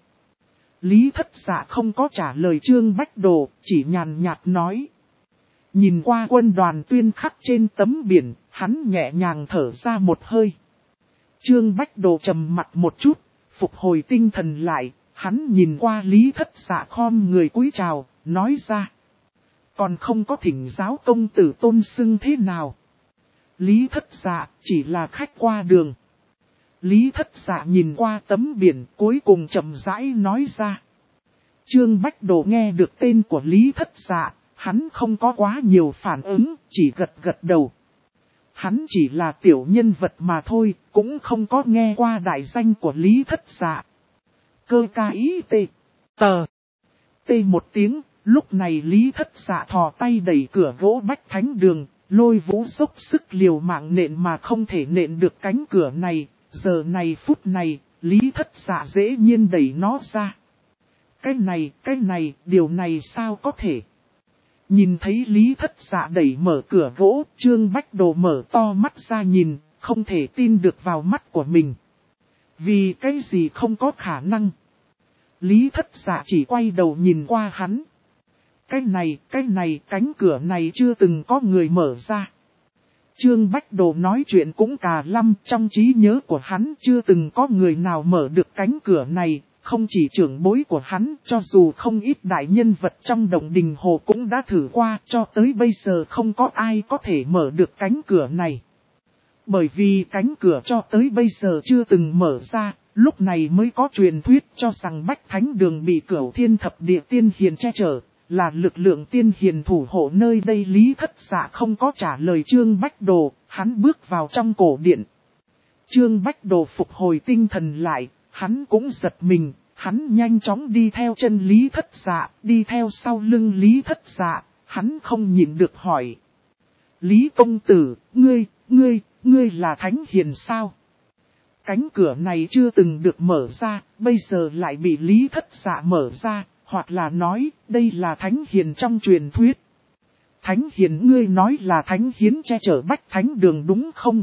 Lý Thất Dạ không có trả lời Trương Bách Đồ, chỉ nhàn nhạt nói. Nhìn qua quân đoàn tuyên khắc trên tấm biển, hắn nhẹ nhàng thở ra một hơi. Trương Bách Đồ trầm mặt một chút, phục hồi tinh thần lại, hắn nhìn qua Lý Thất Dạ khom người cúi chào, nói ra. Còn không có thỉnh giáo công tử tôn xưng thế nào. Lý Thất Dạ chỉ là khách qua đường. Lý Thất Dạ nhìn qua tấm biển cuối cùng chậm rãi nói ra. Trương Bách Đồ nghe được tên của Lý Thất Dạ, hắn không có quá nhiều phản ứng, chỉ gật gật đầu. Hắn chỉ là tiểu nhân vật mà thôi, cũng không có nghe qua đại danh của Lý Thất Dạ. Cơ ca ý tê, tờ, tê một tiếng, lúc này Lý Thất Dạ thò tay đẩy cửa gỗ Bách Thánh Đường, Lôi Vũ dốc sức liều mạng nện mà không thể nện được cánh cửa này, giờ này phút này, Lý Thất Dạ dễ nhiên đẩy nó ra. Cái này, điều này sao có thể? Nhìn thấy Lý Thất Dạ đẩy mở cửa gỗ, Trương Bách Đồ mở to mắt ra nhìn, không thể tin được vào mắt của mình. Vì cái gì không có khả năng? Lý Thất Dạ chỉ quay đầu nhìn qua hắn. Cái này, cánh cửa này chưa từng có người mở ra. Trương Bách Đồ nói chuyện cũng cà lăm, trong trí nhớ của hắn chưa từng có người nào mở được cánh cửa này. Không chỉ trưởng bối của hắn, cho dù không ít đại nhân vật trong Động Đình Hồ cũng đã thử qua, cho tới bây giờ không có ai có thể mở được cánh cửa này. Bởi vì cánh cửa cho tới bây giờ chưa từng mở ra, lúc này mới có truyền thuyết cho rằng Bách Thánh Đường bị Cửu Thiên Thập Địa Tiên Hiền che chở, là lực lượng tiên hiền thủ hộ nơi đây. Lý Thất Dạ không có trả lời Trương Bách Đồ, hắn bước vào trong cổ điện. Trương Bách Đồ phục hồi tinh thần lại. Hắn cũng giật mình, hắn nhanh chóng đi theo chân Lý Thất Dạ, đi theo sau lưng Lý Thất Dạ, hắn không nhịn được hỏi. Lý công tử, ngươi là thánh hiền sao? Cánh cửa này chưa từng được mở ra, bây giờ lại bị Lý Thất Dạ mở ra, hoặc là nói, đây là thánh hiền trong truyền thuyết. Thánh hiền ngươi nói là thánh hiến che chở Bách Thánh Đường đúng không?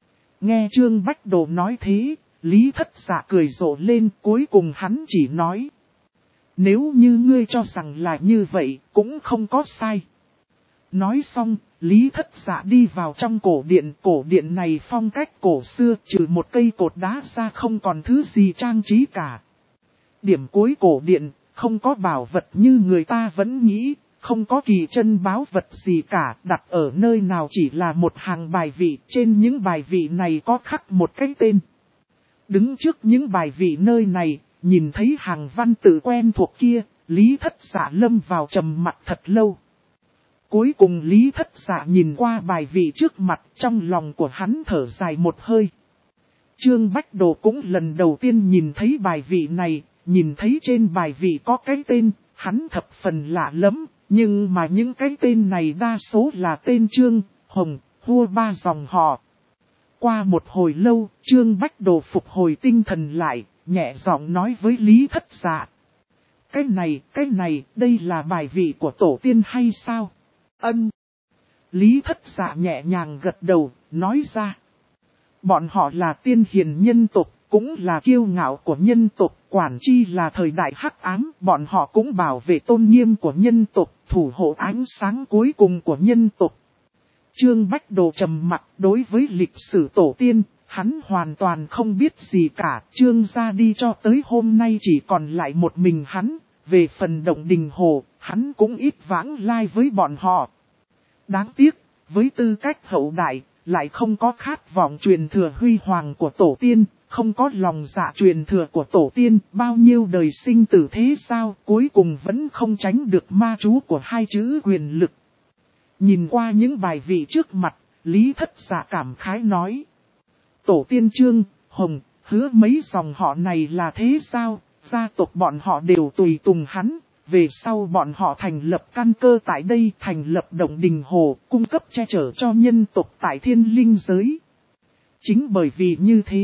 Nghe Trương Bách Đồ nói thế. Lý Thất Dạ cười rộ lên, cuối cùng hắn chỉ nói. Nếu như ngươi cho rằng là như vậy, cũng không có sai. Nói xong, Lý Thất Dạ đi vào trong cổ điện này phong cách cổ xưa, trừ một cây cột đá ra không còn thứ gì trang trí cả. Điểm cuối cổ điện, không có bảo vật như người ta vẫn nghĩ, không có kỳ chân báo vật gì cả, đặt ở nơi nào chỉ là một hàng bài vị, trên những bài vị này có khắc một cái tên. Đứng trước những bài vị nơi này, nhìn thấy hàng văn tự quen thuộc kia, Lý Thất Dạ lâm vào trầm mặc thật lâu. Cuối cùng Lý Thất Dạ nhìn qua bài vị trước mặt, trong lòng của hắn thở dài một hơi. Trương Bách Đồ cũng lần đầu tiên nhìn thấy bài vị này, nhìn thấy trên bài vị có cái tên, hắn thập phần lạ lắm, nhưng mà những cái tên này đa số là tên Trương, Hồng, Hua ba dòng họ. Qua một hồi lâu, Trương Bách Đồ phục hồi tinh thần lại, nhẹ giọng nói với Lý Thất Dạ. Cái này, đây là bài vị của tổ tiên hay sao? Ân. Lý Thất Dạ nhẹ nhàng gật đầu, nói ra. Bọn họ là tiên hiền nhân tộc, cũng là kiêu ngạo của nhân tộc, quản chi là thời đại hắc ám, bọn họ cũng bảo vệ tôn nghiêm của nhân tộc, thủ hộ ánh sáng cuối cùng của nhân tộc. Trương Bách Đồ trầm mặc đối với lịch sử tổ tiên, hắn hoàn toàn không biết gì cả. Trương gia đi cho tới hôm nay chỉ còn lại một mình hắn, về phần Động Đình Hồ, hắn cũng ít vãng lai với bọn họ. Đáng tiếc, với tư cách hậu đại, lại không có khát vọng truyền thừa huy hoàng của tổ tiên, không có lòng dạ truyền thừa của tổ tiên, bao nhiêu đời sinh tử thế sao, cuối cùng vẫn không tránh được ma chú của hai chữ quyền lực. Nhìn qua những bài vị trước mặt, Lý Thất Dạ cảm khái nói. Tổ tiên Trương, Hồng, Hứa mấy dòng họ này là thế sao, gia tộc bọn họ đều tùy tùng hắn, về sau bọn họ thành lập căn cơ tại đây, thành lập Động Đình Hồ, cung cấp che chở cho nhân tộc tại Thiên Linh giới. Chính bởi vì như thế,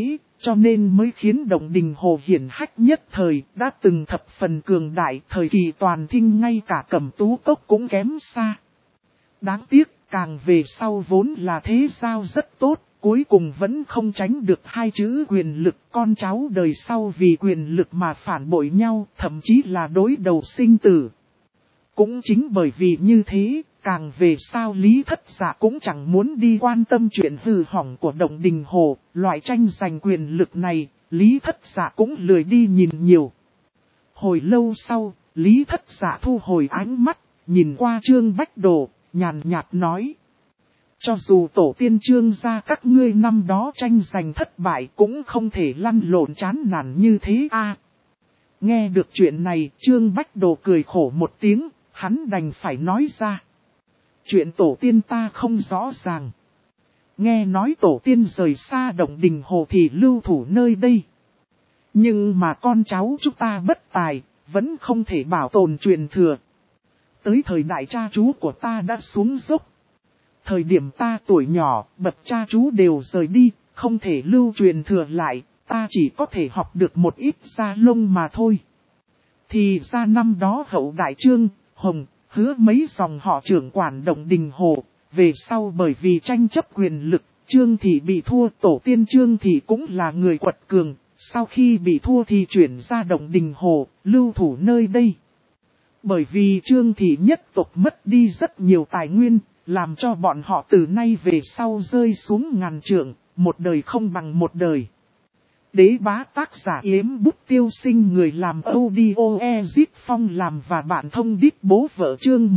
cho nên mới khiến Động Đình Hồ hiển hách nhất thời, đã từng thập phần cường đại, thời kỳ toàn thinh ngay cả Cẩm Tú Cốc cũng kém xa. Đáng tiếc, càng về sau vốn là thế giao rất tốt, cuối cùng vẫn không tránh được hai chữ quyền lực, con cháu đời sau vì quyền lực mà phản bội nhau, thậm chí là đối đầu sinh tử. Cũng chính bởi vì như thế, càng về sau Lý Thất Dạ cũng chẳng muốn đi quan tâm chuyện hư hỏng của Động Đình Hồ, loại tranh giành quyền lực này, Lý Thất Dạ cũng lười đi nhìn nhiều. Hồi lâu sau, Lý Thất Dạ thu hồi ánh mắt, nhìn qua Trương Bách Đồ, nhàn nhạt nói. Cho dù tổ tiên Trương gia các ngươi năm đó tranh giành thất bại cũng không thể lăn lộn chán nản như thế a. Nghe được chuyện này, Trương Bách Đồ cười khổ một tiếng, hắn đành phải nói ra. Chuyện tổ tiên ta không rõ ràng. Nghe nói tổ tiên rời xa Động Đình Hồ thì lưu thủ nơi đây. Nhưng mà con cháu chúng ta bất tài, vẫn không thể bảo tồn truyền thừa. Tới thời đại cha chú của ta đã xuống dốc. Thời điểm ta tuổi nhỏ, bậc cha chú đều rời đi, không thể lưu truyền thừa lại, ta chỉ có thể học được một ít da lông mà thôi. Thì ra năm đó hậu đại Trương, Hồng, Hứa mấy dòng họ trưởng quản Động Đình Hồ, về sau bởi vì tranh chấp quyền lực, Trương Thị bị thua, tổ tiên Trương Thị cũng là người quật cường, sau khi bị thua thì chuyển ra Động Đình Hồ, lưu thủ nơi đây. Bởi vì Trương Thị nhất tộc mất đi rất nhiều tài nguyên, làm cho bọn họ từ nay về sau rơi xuống ngàn trượng, một đời không bằng một đời. Đế bá tác giả Yếm Bút Tiêu Sinh, người làm audio Ezit Phong làm và bạn thông đít bố vợ, chương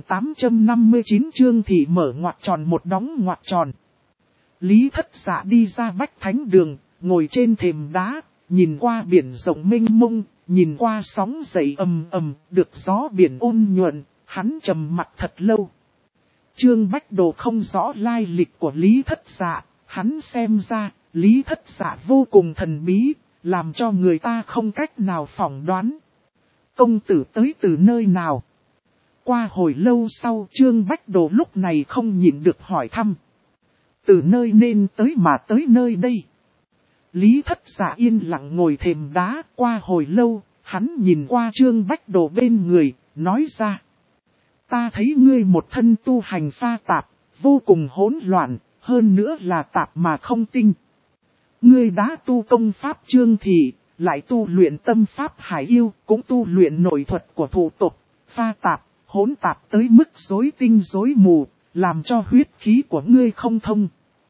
1859, Trương Thị mở ngoặc tròn một đóng ngoặc tròn. Lý Thất Dạ đi ra Bách Thánh Đường, ngồi trên thềm đá, nhìn qua biển rộng mênh mông, nhìn qua sóng dậy ầm ầm, được gió biển ôn nhuận, hắn trầm mặt thật lâu. Trương Bách Đồ không rõ lai lịch của Lý Thất Dạ, hắn xem ra, Lý Thất Dạ vô cùng thần bí, làm cho người ta không cách nào phỏng đoán. Công tử tới từ nơi nào? Qua hồi lâu sau, Trương Bách Đồ lúc này không nhịn được hỏi thăm. Từ nơi nên tới mà tới nơi đây. Lý Thất Dạ yên lặng ngồi thềm đá, qua hồi lâu, hắn nhìn qua Trương Bách Đồ bên người, nói ra. Ta thấy ngươi một thân tu hành pha tạp, vô cùng hỗn loạn, hơn nữa là tạp mà không tinh. Ngươi đã tu công pháp Trương Thị, lại tu luyện tâm pháp Hải Yêu, cũng tu luyện nội thuật của thủ tục, pha tạp, hỗn tạp tới mức rối tinh rối mù, làm cho huyết khí của ngươi không thông.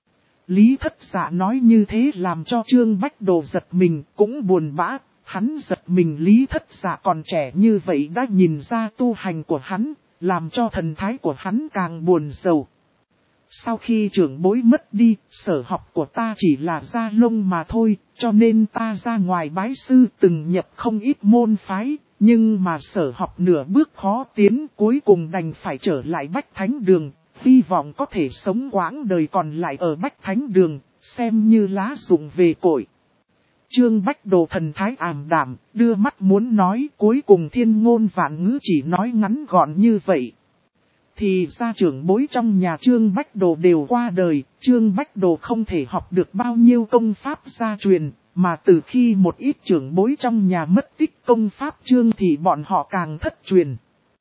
Lý Thất Dạ nói như thế làm cho Trương Bách Đồ giật mình, cũng buồn bã, hắn giật mình Lý Thất Dạ còn trẻ như vậy đã nhìn ra tu hành của hắn, làm cho thần thái của hắn càng buồn rầu. Sau khi trưởng bối mất đi, sở học của ta chỉ là da lông mà thôi, cho nên ta ra ngoài bái sư từng nhập không ít môn phái, nhưng mà sở học nửa bước khó tiến, cuối cùng đành phải trở lại Bách Thánh Đường, hy vọng có thể sống quãng đời còn lại ở Bách Thánh Đường, xem như lá dụng về cội. Trương Bách Đồ thần thái ảm đạm, đưa mắt muốn nói, cuối cùng thiên ngôn vạn ngữ chỉ nói ngắn gọn như vậy. Thì ra trưởng bối trong nhà Trương Bách Đồ đều qua đời, Trương Bách Đồ không thể học được bao nhiêu công pháp gia truyền, mà từ khi một ít trưởng bối trong nhà mất tích công pháp Trương thì bọn họ càng thất truyền.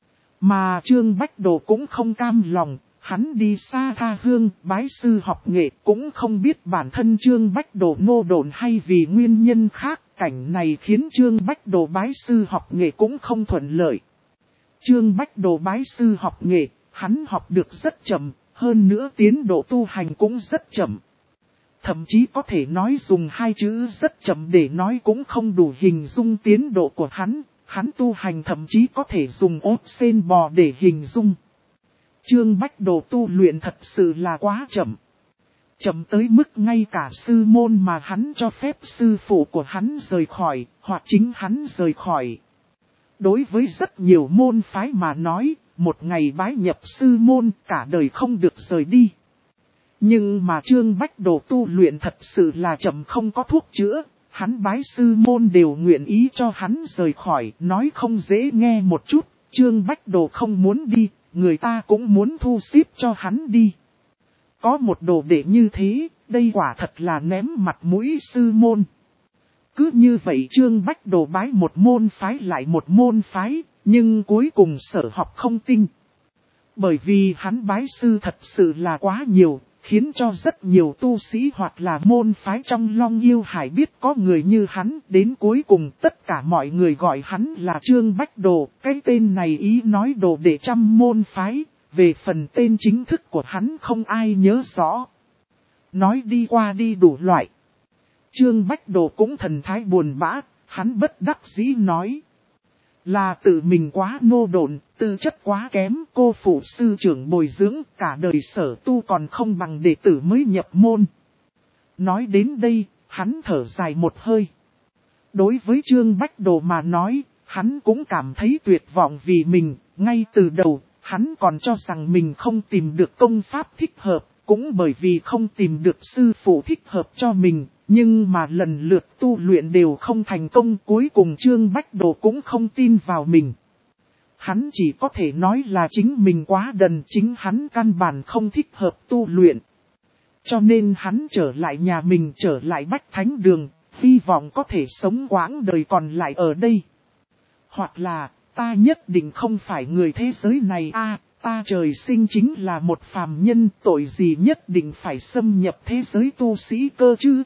Mà Trương Bách Đồ cũng không cam lòng, hắn đi xa tha hương, bái sư học nghệ, cũng không biết bản thân Trương Bách Đồ nô độn hay vì nguyên nhân khác, cảnh này khiến Trương Bách Đồ bái sư học nghệ cũng không thuận lợi. Trương Bách Đồ bái sư học nghệ, hắn học được rất chậm, hơn nữa tiến độ tu hành cũng rất chậm. Thậm chí có thể nói dùng hai chữ rất chậm để nói cũng không đủ hình dung tiến độ của hắn, hắn tu hành thậm chí có thể dùng ốt sen bò để hình dung. Trương Bách Đồ tu luyện thật sự là quá chậm. Chậm tới mức ngay cả sư môn mà hắn cho phép sư phụ của hắn rời khỏi, hoặc chính hắn rời khỏi. Đối với rất nhiều môn phái mà nói, một ngày bái nhập sư môn cả đời không được rời đi. Nhưng mà Trương Bách Đồ tu luyện thật sự là chậm không có thuốc chữa, hắn bái sư môn đều nguyện ý cho hắn rời khỏi, nói không dễ nghe một chút, Trương Bách Đồ không muốn đi, người ta cũng muốn thu xếp cho hắn đi. Có một đồ đệ như thế, Đây quả thật là ném mặt mũi sư môn. Cứ như vậy Trương Bách Đồ bái một môn phái lại một môn phái, nhưng cuối cùng sở học không tinh. Bởi vì hắn bái sư thật sự là quá nhiều, khiến cho rất nhiều tu sĩ hoặc là môn phái trong Long Yêu Hải biết có người như hắn. Đến cuối cùng tất cả mọi người gọi hắn là Trương Bách Đồ, cái tên này ý nói đồ để trăm môn phái, về phần tên chính thức của hắn không ai nhớ rõ. Nói đi qua đi đủ loại. Trương Bách Đồ cũng thần thái buồn bã, hắn bất đắc dĩ nói. Là tự mình quá nô độn, tư chất quá kém, cô phụ sư trưởng bồi dưỡng, cả đời sở tu còn không bằng đệ tử mới nhập môn. Nói đến đây, hắn thở dài một hơi. Đối với Trương Bách Đồ mà nói, hắn cũng cảm thấy tuyệt vọng vì mình, ngay từ đầu, hắn còn cho rằng mình không tìm được công pháp thích hợp, cũng bởi vì không tìm được sư phụ thích hợp cho mình. Nhưng mà lần lượt tu luyện đều không thành công, cuối cùng Trương Bách Đồ cũng không tin vào mình. Hắn chỉ có thể nói là chính mình quá đần, chính hắn căn bản không thích hợp tu luyện. Cho nên hắn trở lại nhà mình, trở lại Bách Thánh Đường, hy vọng có thể sống quãng đời còn lại ở đây. Hoặc là, ta nhất định không phải người thế giới này ta trời sinh chính là một phàm nhân, tội gì nhất định phải xâm nhập thế giới tu sĩ cơ chứ.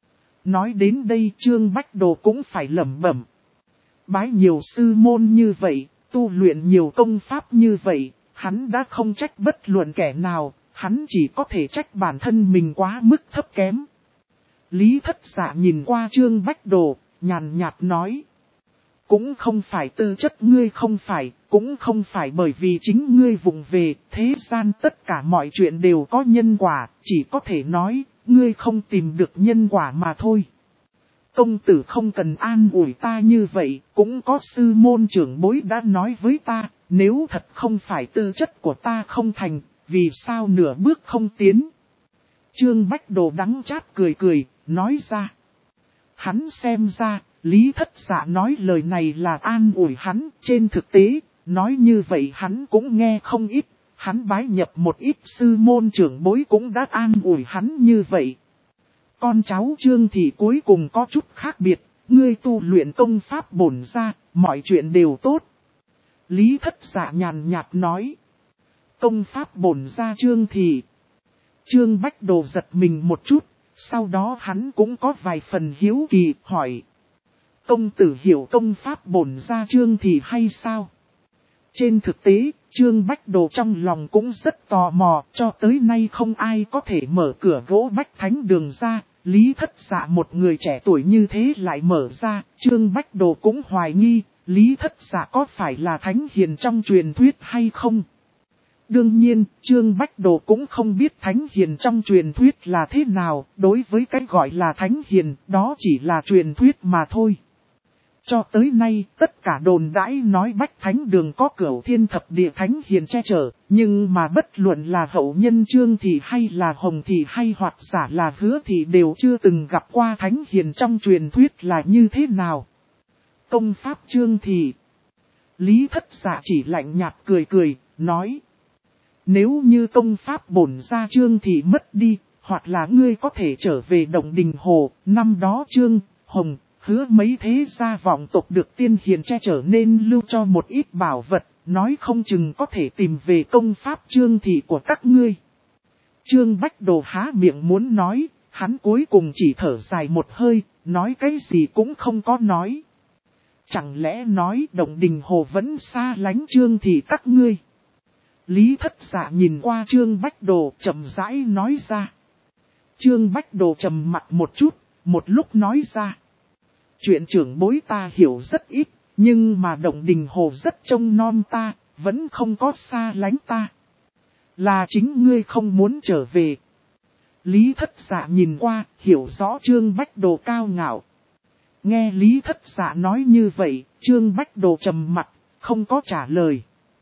Nói đến đây Trương Bách Đồ cũng phải lẩm bẩm. Bái nhiều sư môn như vậy, tu luyện nhiều công pháp như vậy, hắn đã không trách bất luận kẻ nào, hắn chỉ có thể trách bản thân mình quá mức thấp kém. Lý Thất Dạ nhìn qua Trương Bách Đồ, nhàn nhạt nói. Cũng không phải tư chất ngươi không phải, cũng không phải bởi vì chính ngươi vụng về, thế gian tất cả mọi chuyện đều có nhân quả, chỉ có thể nói, ngươi không tìm được nhân quả mà thôi. Công tử không cần an ủi ta như vậy, cũng có sư môn trưởng bối đã nói với ta, nếu thật không phải tư chất của ta không thành, vì sao nửa bước không tiến. Trương Bách Đồ đắng chát cười cười, nói ra. Hắn xem ra, Lý Thất Dạ nói lời này là an ủi hắn, trên thực tế, nói như vậy hắn cũng nghe không ít, hắn bái nhập một ít sư môn trưởng bối cũng đã an ủi hắn như vậy. Con cháu Trương thì cuối cùng có chút khác biệt, ngươi tu luyện công pháp bổn ra, mọi chuyện đều tốt. Lý Thất Dạ nhàn nhạt nói. Công pháp bổn ra Trương thì. Trương Bách Đồ giật mình một chút, sau đó hắn cũng có vài phần hiếu kỳ, hỏi. Công tử hiểu công pháp bổn ra Trương thì hay sao? Trên thực tế, Trương Bách Đồ trong lòng cũng rất tò mò, cho tới nay không ai có thể mở cửa gỗ Bách Thánh Đường ra, Lý Thất Dạ một người trẻ tuổi như thế lại mở ra, Trương Bách Đồ cũng hoài nghi, Lý Thất Dạ có phải là thánh hiền trong truyền thuyết hay không? Đương nhiên, Trương Bách Đồ cũng không biết thánh hiền trong truyền thuyết là thế nào, đối với cái gọi là thánh hiền, đó chỉ là truyền thuyết mà thôi. Cho tới nay, tất cả đồn đãi nói Bách Thánh Đường có Cửu Thiên Thập Địa Thánh Hiền che chở, nhưng mà bất luận là hậu nhân Trương Thị hay là Hồng Thị hay hoặc giả là Hứa Thị đều chưa từng gặp qua Thánh Hiền trong truyền thuyết là như thế nào. Công pháp Trương Thị. Lý Thất Dạ chỉ lạnh nhạt cười cười, nói. Nếu như công pháp bổn ra Trương Thị mất đi, hoặc là ngươi có thể trở về Động Đình Hồ, năm đó Trương, Hồng, Hứa mấy thế gia vọng tộc được tiên hiền che chở nên lưu cho một ít bảo vật, nói không chừng có thể tìm về công pháp Trương Thị của các ngươi. Trương Bách Đồ há miệng muốn nói, hắn cuối cùng chỉ thở dài một hơi, nói cái gì cũng không có nói. Chẳng lẽ nói Động Đình Hồ vẫn xa lánh Trương Thị các ngươi? Lý Thất Dạ nhìn qua Trương Bách Đồ chậm rãi nói ra. Trương Bách Đồ trầm mặt một chút, một lúc nói ra. Chuyện trưởng bối ta hiểu rất ít, nhưng mà Động Đình Hồ rất trông non ta, vẫn không có xa lánh ta. Là chính ngươi không muốn trở về. Lý Thất Dạ nhìn qua, hiểu rõ Trương Bách Đồ cao ngạo. Nghe Lý Thất Dạ nói như vậy, Trương Bách Đồ trầm mặt, không có trả lời.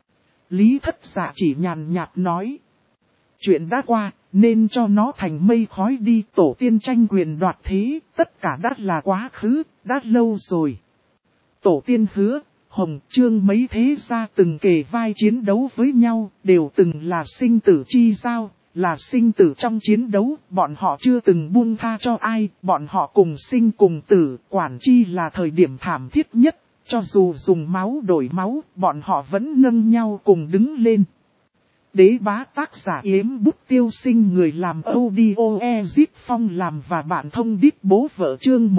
Lý Thất Dạ chỉ nhàn nhạt nói. Chuyện đã qua, nên cho nó thành mây khói đi, tổ tiên tranh quyền đoạt thế, tất cả đã là quá khứ, đã lâu rồi. Tổ tiên Hứa, Hồng, Trương mấy thế gia từng kề vai chiến đấu với nhau, đều từng là sinh tử chi giao, là sinh tử trong chiến đấu, bọn họ chưa từng buông tha cho ai, bọn họ cùng sinh cùng tử, quản chi là thời điểm thảm thiết nhất, cho dù dùng máu đổi máu, bọn họ vẫn nâng nhau cùng đứng lên. Đế bá tác giả Yếm Bút Tiêu Sinh, người làm audio Ezit Phong làm và bạn thông đít bố vợ, chương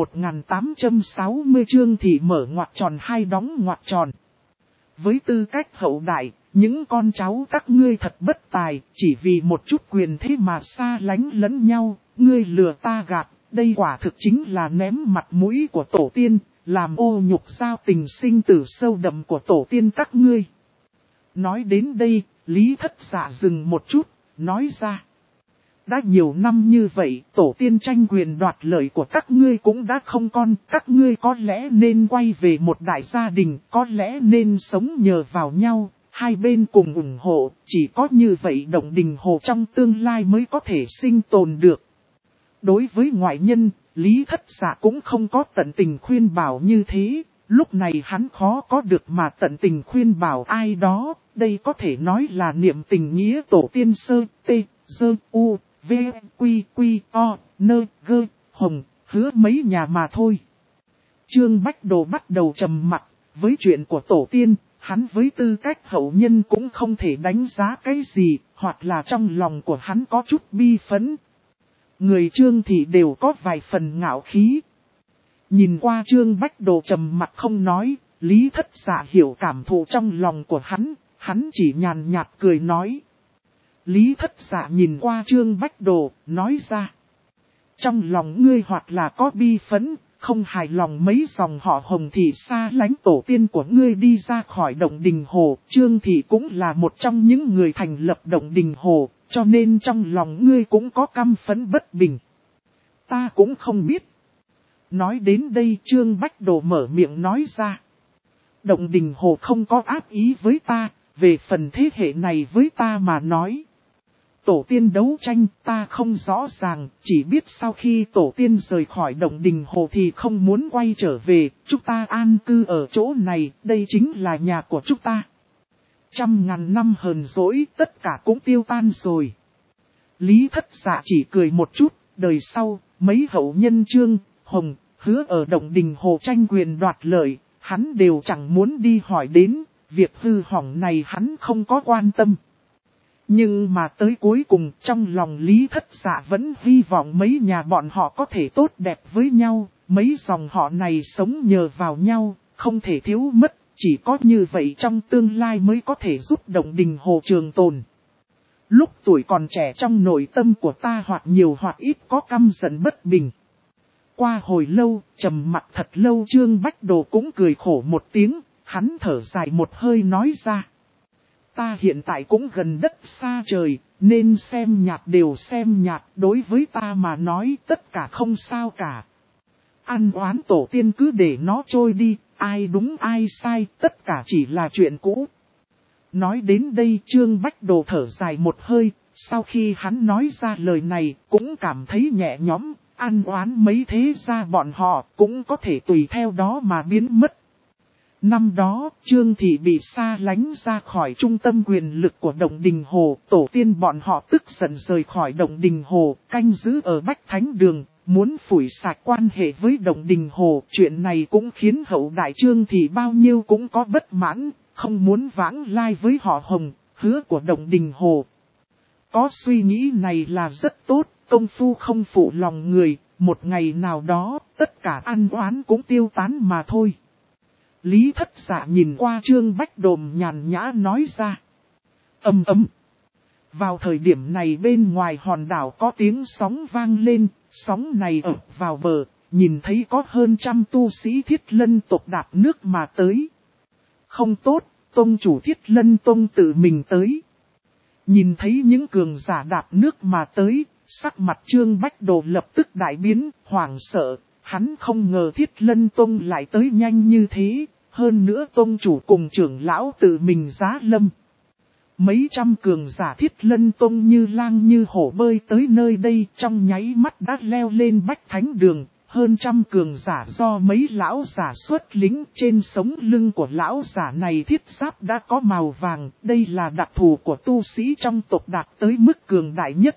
1860, chương thì mở ngoặc tròn hai đóng ngoặc tròn. Với tư cách hậu đại, những con cháu các ngươi thật bất tài, chỉ vì một chút quyền thế mà xa lánh lẫn nhau, ngươi lừa ta gạt, đây quả thực chính là ném mặt mũi của tổ tiên, làm ô nhục giao tình sinh tử sâu đậm của tổ tiên các ngươi. Nói đến đây, Lý Thất Dạ dừng một chút, nói ra. Đã nhiều năm như vậy, tổ tiên tranh quyền đoạt lợi của các ngươi cũng đã không còn, các ngươi có lẽ nên quay về một đại gia đình, có lẽ nên sống nhờ vào nhau, hai bên cùng ủng hộ, chỉ có như vậy Động Đình Hồ trong tương lai mới có thể sinh tồn được. Đối với ngoại nhân, Lý Thất Dạ cũng không có tận tình khuyên bảo như thế, lúc này hắn khó có được mà tận tình khuyên bảo ai đó, đây có thể nói là niệm tình nghĩa tổ tiên sơ, tê, dơ, u, v, quy, quy, o, nơ, gơ, hồng, hứa mấy nhà mà thôi. Trương Bách Đồ bắt đầu trầm mặc, với chuyện của tổ tiên, hắn với tư cách hậu nhân cũng không thể đánh giá cái gì, hoặc là trong lòng của hắn có chút bi phẫn. Người Trương thì đều có vài phần ngạo khí. Nhìn qua Trương Bách Đồ trầm mặc không nói, Lý Thất Dạ hiểu cảm thụ trong lòng của hắn chỉ nhàn nhạt cười nói. Lý Thất Dạ nhìn qua Trương Bách Đồ, nói ra. Trong lòng ngươi hoặc là có bi phẫn, không hài lòng mấy dòng họ Hồng thì xa lánh tổ tiên của ngươi đi ra khỏi Động Đình Hồ. Trương Thị cũng là một trong những người thành lập Động Đình Hồ, cho nên trong lòng ngươi cũng có căm phẫn bất bình. Ta cũng không biết. Nói đến đây Trương Bách Đồ mở miệng nói ra. Động Đình Hồ không có ác ý với ta, về phần thế hệ này với ta mà nói. Tổ tiên đấu tranh ta không rõ ràng, chỉ biết sau khi tổ tiên rời khỏi Động Đình Hồ thì không muốn quay trở về, chúng ta an cư ở chỗ này, đây chính là nhà của chúng ta. 100.000 năm hờn dỗi tất cả cũng tiêu tan rồi. Lý Thất Dạ chỉ cười một chút, đời sau, mấy hậu nhân Trương, Hồng, Hứa ở Động Đình Hồ tranh quyền đoạt lợi, hắn đều chẳng muốn đi hỏi đến, việc hư hỏng này hắn không có quan tâm. Nhưng mà tới cuối cùng trong lòng Lý Thất Dạ vẫn hy vọng mấy nhà bọn họ có thể tốt đẹp với nhau, mấy dòng họ này sống nhờ vào nhau, không thể thiếu mất, chỉ có như vậy trong tương lai mới có thể giúp Động Đình Hồ trường tồn. Lúc tuổi còn trẻ trong nội tâm của ta hoặc nhiều hoặc ít có căm giận bất bình. Qua hồi lâu, trầm mặc thật lâu Trương Bách Đồ cũng cười khổ một tiếng, hắn thở dài một hơi nói ra. Ta hiện tại cũng gần đất xa trời, nên xem nhạt đều xem nhạt, đối với ta mà nói tất cả không sao cả. Ăn oán tổ tiên cứ để nó trôi đi, ai đúng ai sai, tất cả chỉ là chuyện cũ. Nói đến đây Trương Bách Đồ thở dài một hơi, sau khi hắn nói ra lời này cũng cảm thấy nhẹ nhõm, ăn oán mấy thế gia bọn họ cũng có thể tùy theo đó mà biến mất. Năm đó, Trương Thị bị xa lánh ra khỏi trung tâm quyền lực của Động Đình Hồ, tổ tiên bọn họ tức giận rời khỏi Động Đình Hồ, canh giữ ở Bách Thánh Đường, muốn phủi sạch quan hệ với Động Đình Hồ. Chuyện này cũng khiến hậu đại Trương Thị bao nhiêu cũng có bất mãn, không muốn vãng lai với họ Hồng, Hứa của Động Đình Hồ. Có suy nghĩ này là rất tốt, công phu không phụ lòng người, một ngày nào đó, tất cả ăn oán cũng tiêu tán mà thôi. Lý Thất Dạ nhìn qua Trương Bách Đồm nhàn nhã nói ra. Ầm ầm. Vào thời điểm này bên ngoài hòn đảo có tiếng sóng vang lên, sóng này ập vào bờ, nhìn thấy có hơn 100 tu sĩ Thiết Lân tộc đạp nước mà tới. Không tốt, tông chủ Thiết Lân tông tự mình tới. Nhìn thấy những cường giả đạp nước mà tới, sắc mặt Trương Bách Đồ lập tức đại biến, hoảng sợ, hắn không ngờ Thiết Lân tông lại tới nhanh như thế. Hơn nữa tông chủ cùng trưởng lão tự mình giá lâm. Mấy trăm cường giả Thiết Lân tông như lang như hổ bơi tới nơi đây trong nháy mắt đã leo lên Bách Thánh Đường. hơn trăm cường giả do mấy lão giả xuất lính, trên sống lưng của lão giả này thiết giáp đã có màu vàng, đây là đặc thù của tu sĩ trong tộc đạt tới mức cường đại nhất.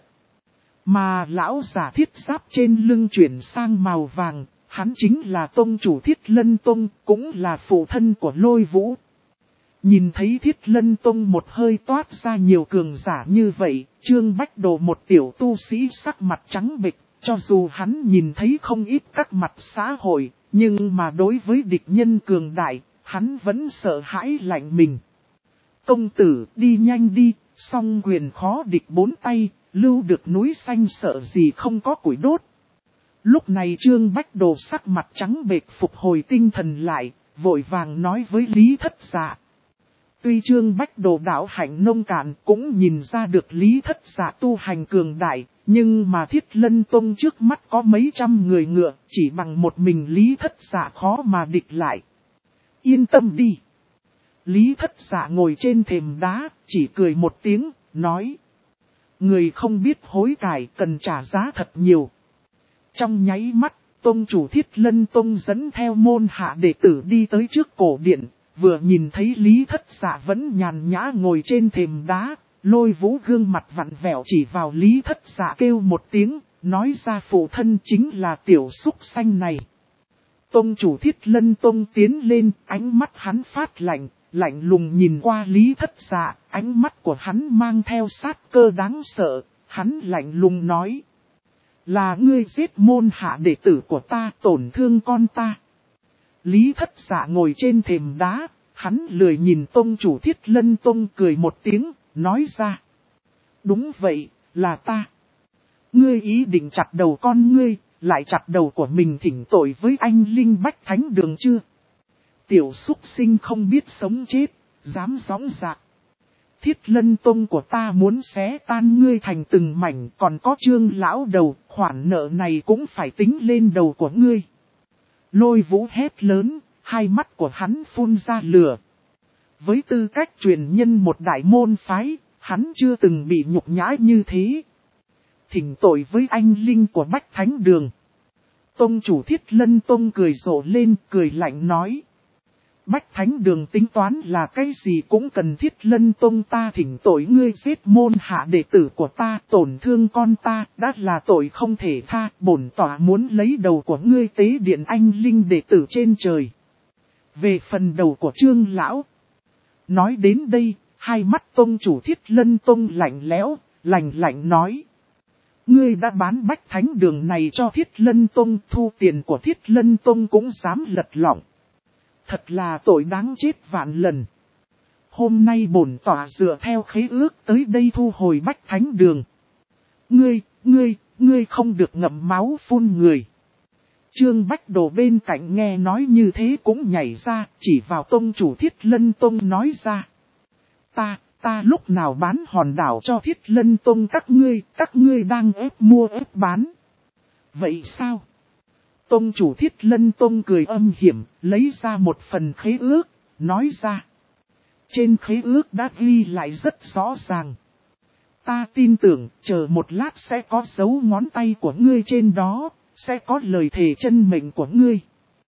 Mà lão giả thiết giáp trên lưng chuyển sang màu vàng, hắn chính là tông chủ Thiết Lân Tông, cũng là phụ thân của Lôi Vũ. Nhìn thấy Thiết Lân Tông một hơi toát ra nhiều cường giả như vậy, Trương Bách Đồ một tiểu tu sĩ sắc mặt trắng bệch, cho dù hắn nhìn thấy không ít các mặt xã hội, nhưng mà đối với địch nhân cường đại, hắn vẫn sợ hãi lạnh mình. Công tử đi nhanh đi, song quyền khó địch bốn tay, lưu được núi xanh sợ gì không có củi đốt. Lúc này Trương Bách Đồ sắc mặt trắng bệch phục hồi tinh thần lại, vội vàng nói với Lý Thất Dạ. Tuy Trương Bách Đồ đạo hạnh nông cạn cũng nhìn ra được Lý Thất Dạ tu hành cường đại, nhưng mà Thiết Lân Tông trước mắt có mấy trăm người ngựa, chỉ bằng một mình Lý Thất Dạ khó mà địch lại. Yên tâm đi. Lý Thất Dạ ngồi trên thềm đá, chỉ cười một tiếng, nói. Người không biết hối cải cần trả giá thật nhiều. Trong nháy mắt, Tông chủ Thiết Lân Tông dẫn theo môn hạ đệ tử đi tới trước cổ điện, vừa nhìn thấy Lý Thất Dạ vẫn nhàn nhã ngồi trên thềm đá, Lôi Vũ gương mặt vặn vẹo chỉ vào Lý Thất Dạ kêu một tiếng, nói ra phụ thân chính là tiểu súc xanh này. Tông chủ Thiết Lân Tông tiến lên, ánh mắt hắn phát lạnh, lạnh lùng nhìn qua Lý Thất Dạ, ánh mắt của hắn mang theo sát cơ đáng sợ, hắn lạnh lùng nói. Là ngươi giết môn hạ đệ tử của ta, tổn thương con ta. Lý Thất Dạ ngồi trên thềm đá, hắn lười nhìn tông chủ Thiết Lân Tông cười một tiếng, nói ra. Đúng vậy, là ta. Ngươi ý định chặt đầu con ngươi, lại chặt đầu của mình thỉnh tội với anh Linh Bách Thánh Đường chưa? Tiểu súc sinh không biết sống chết, dám gióng dạc. Thiết Lân Tông của ta muốn xé tan ngươi thành từng mảnh, còn có Trương lão đầu, khoản nợ này cũng phải tính lên đầu của ngươi. Lôi Vũ hét lớn, hai mắt của hắn phun ra lửa. Với tư cách truyền nhân một đại môn phái, hắn chưa từng bị nhục nhã như thế. Thỉnh tội với anh Linh của Bách Thánh Đường. Tông chủ Thiết Lân Tông cười rộ lên, cười lạnh nói. Bách Thánh Đường tính toán là cái gì cũng cần Thiết Lân Tông ta thỉnh tội ngươi giết môn hạ đệ tử của ta, tổn thương con ta, đã là tội không thể tha, bổn tỏa muốn lấy đầu của ngươi tế điện anh Linh đệ tử trên trời. Về phần đầu của Trương lão. Nói đến đây, hai mắt tông chủ Thiết Lân Tông lạnh lẽo, lạnh nói. Ngươi đã bán Bách Thánh Đường này cho Thiết Lân Tông, thu tiền của Thiết Lân Tông cũng dám lật lọng. Thật là tội đáng chết vạn lần. Hôm nay bổn tỏa dựa theo khế ước tới đây thu hồi Bách Thánh Đường. Ngươi không được ngậm máu phun người. Trương Bách Đồ bên cạnh nghe nói như thế cũng nhảy ra, chỉ vào tông chủ Thiết Lân Tông nói ra. Ta lúc nào bán hòn đảo cho Thiết Lân Tông các ngươi đang ép mua ép bán. Vậy sao? Tông chủ Thiết Lân Tông cười âm hiểm, lấy ra một phần khế ước, nói ra. Trên khế ước đã ghi lại rất rõ ràng. Ta tin tưởng, chờ một lát sẽ có dấu ngón tay của ngươi trên đó, sẽ có lời thề chân mệnh của ngươi.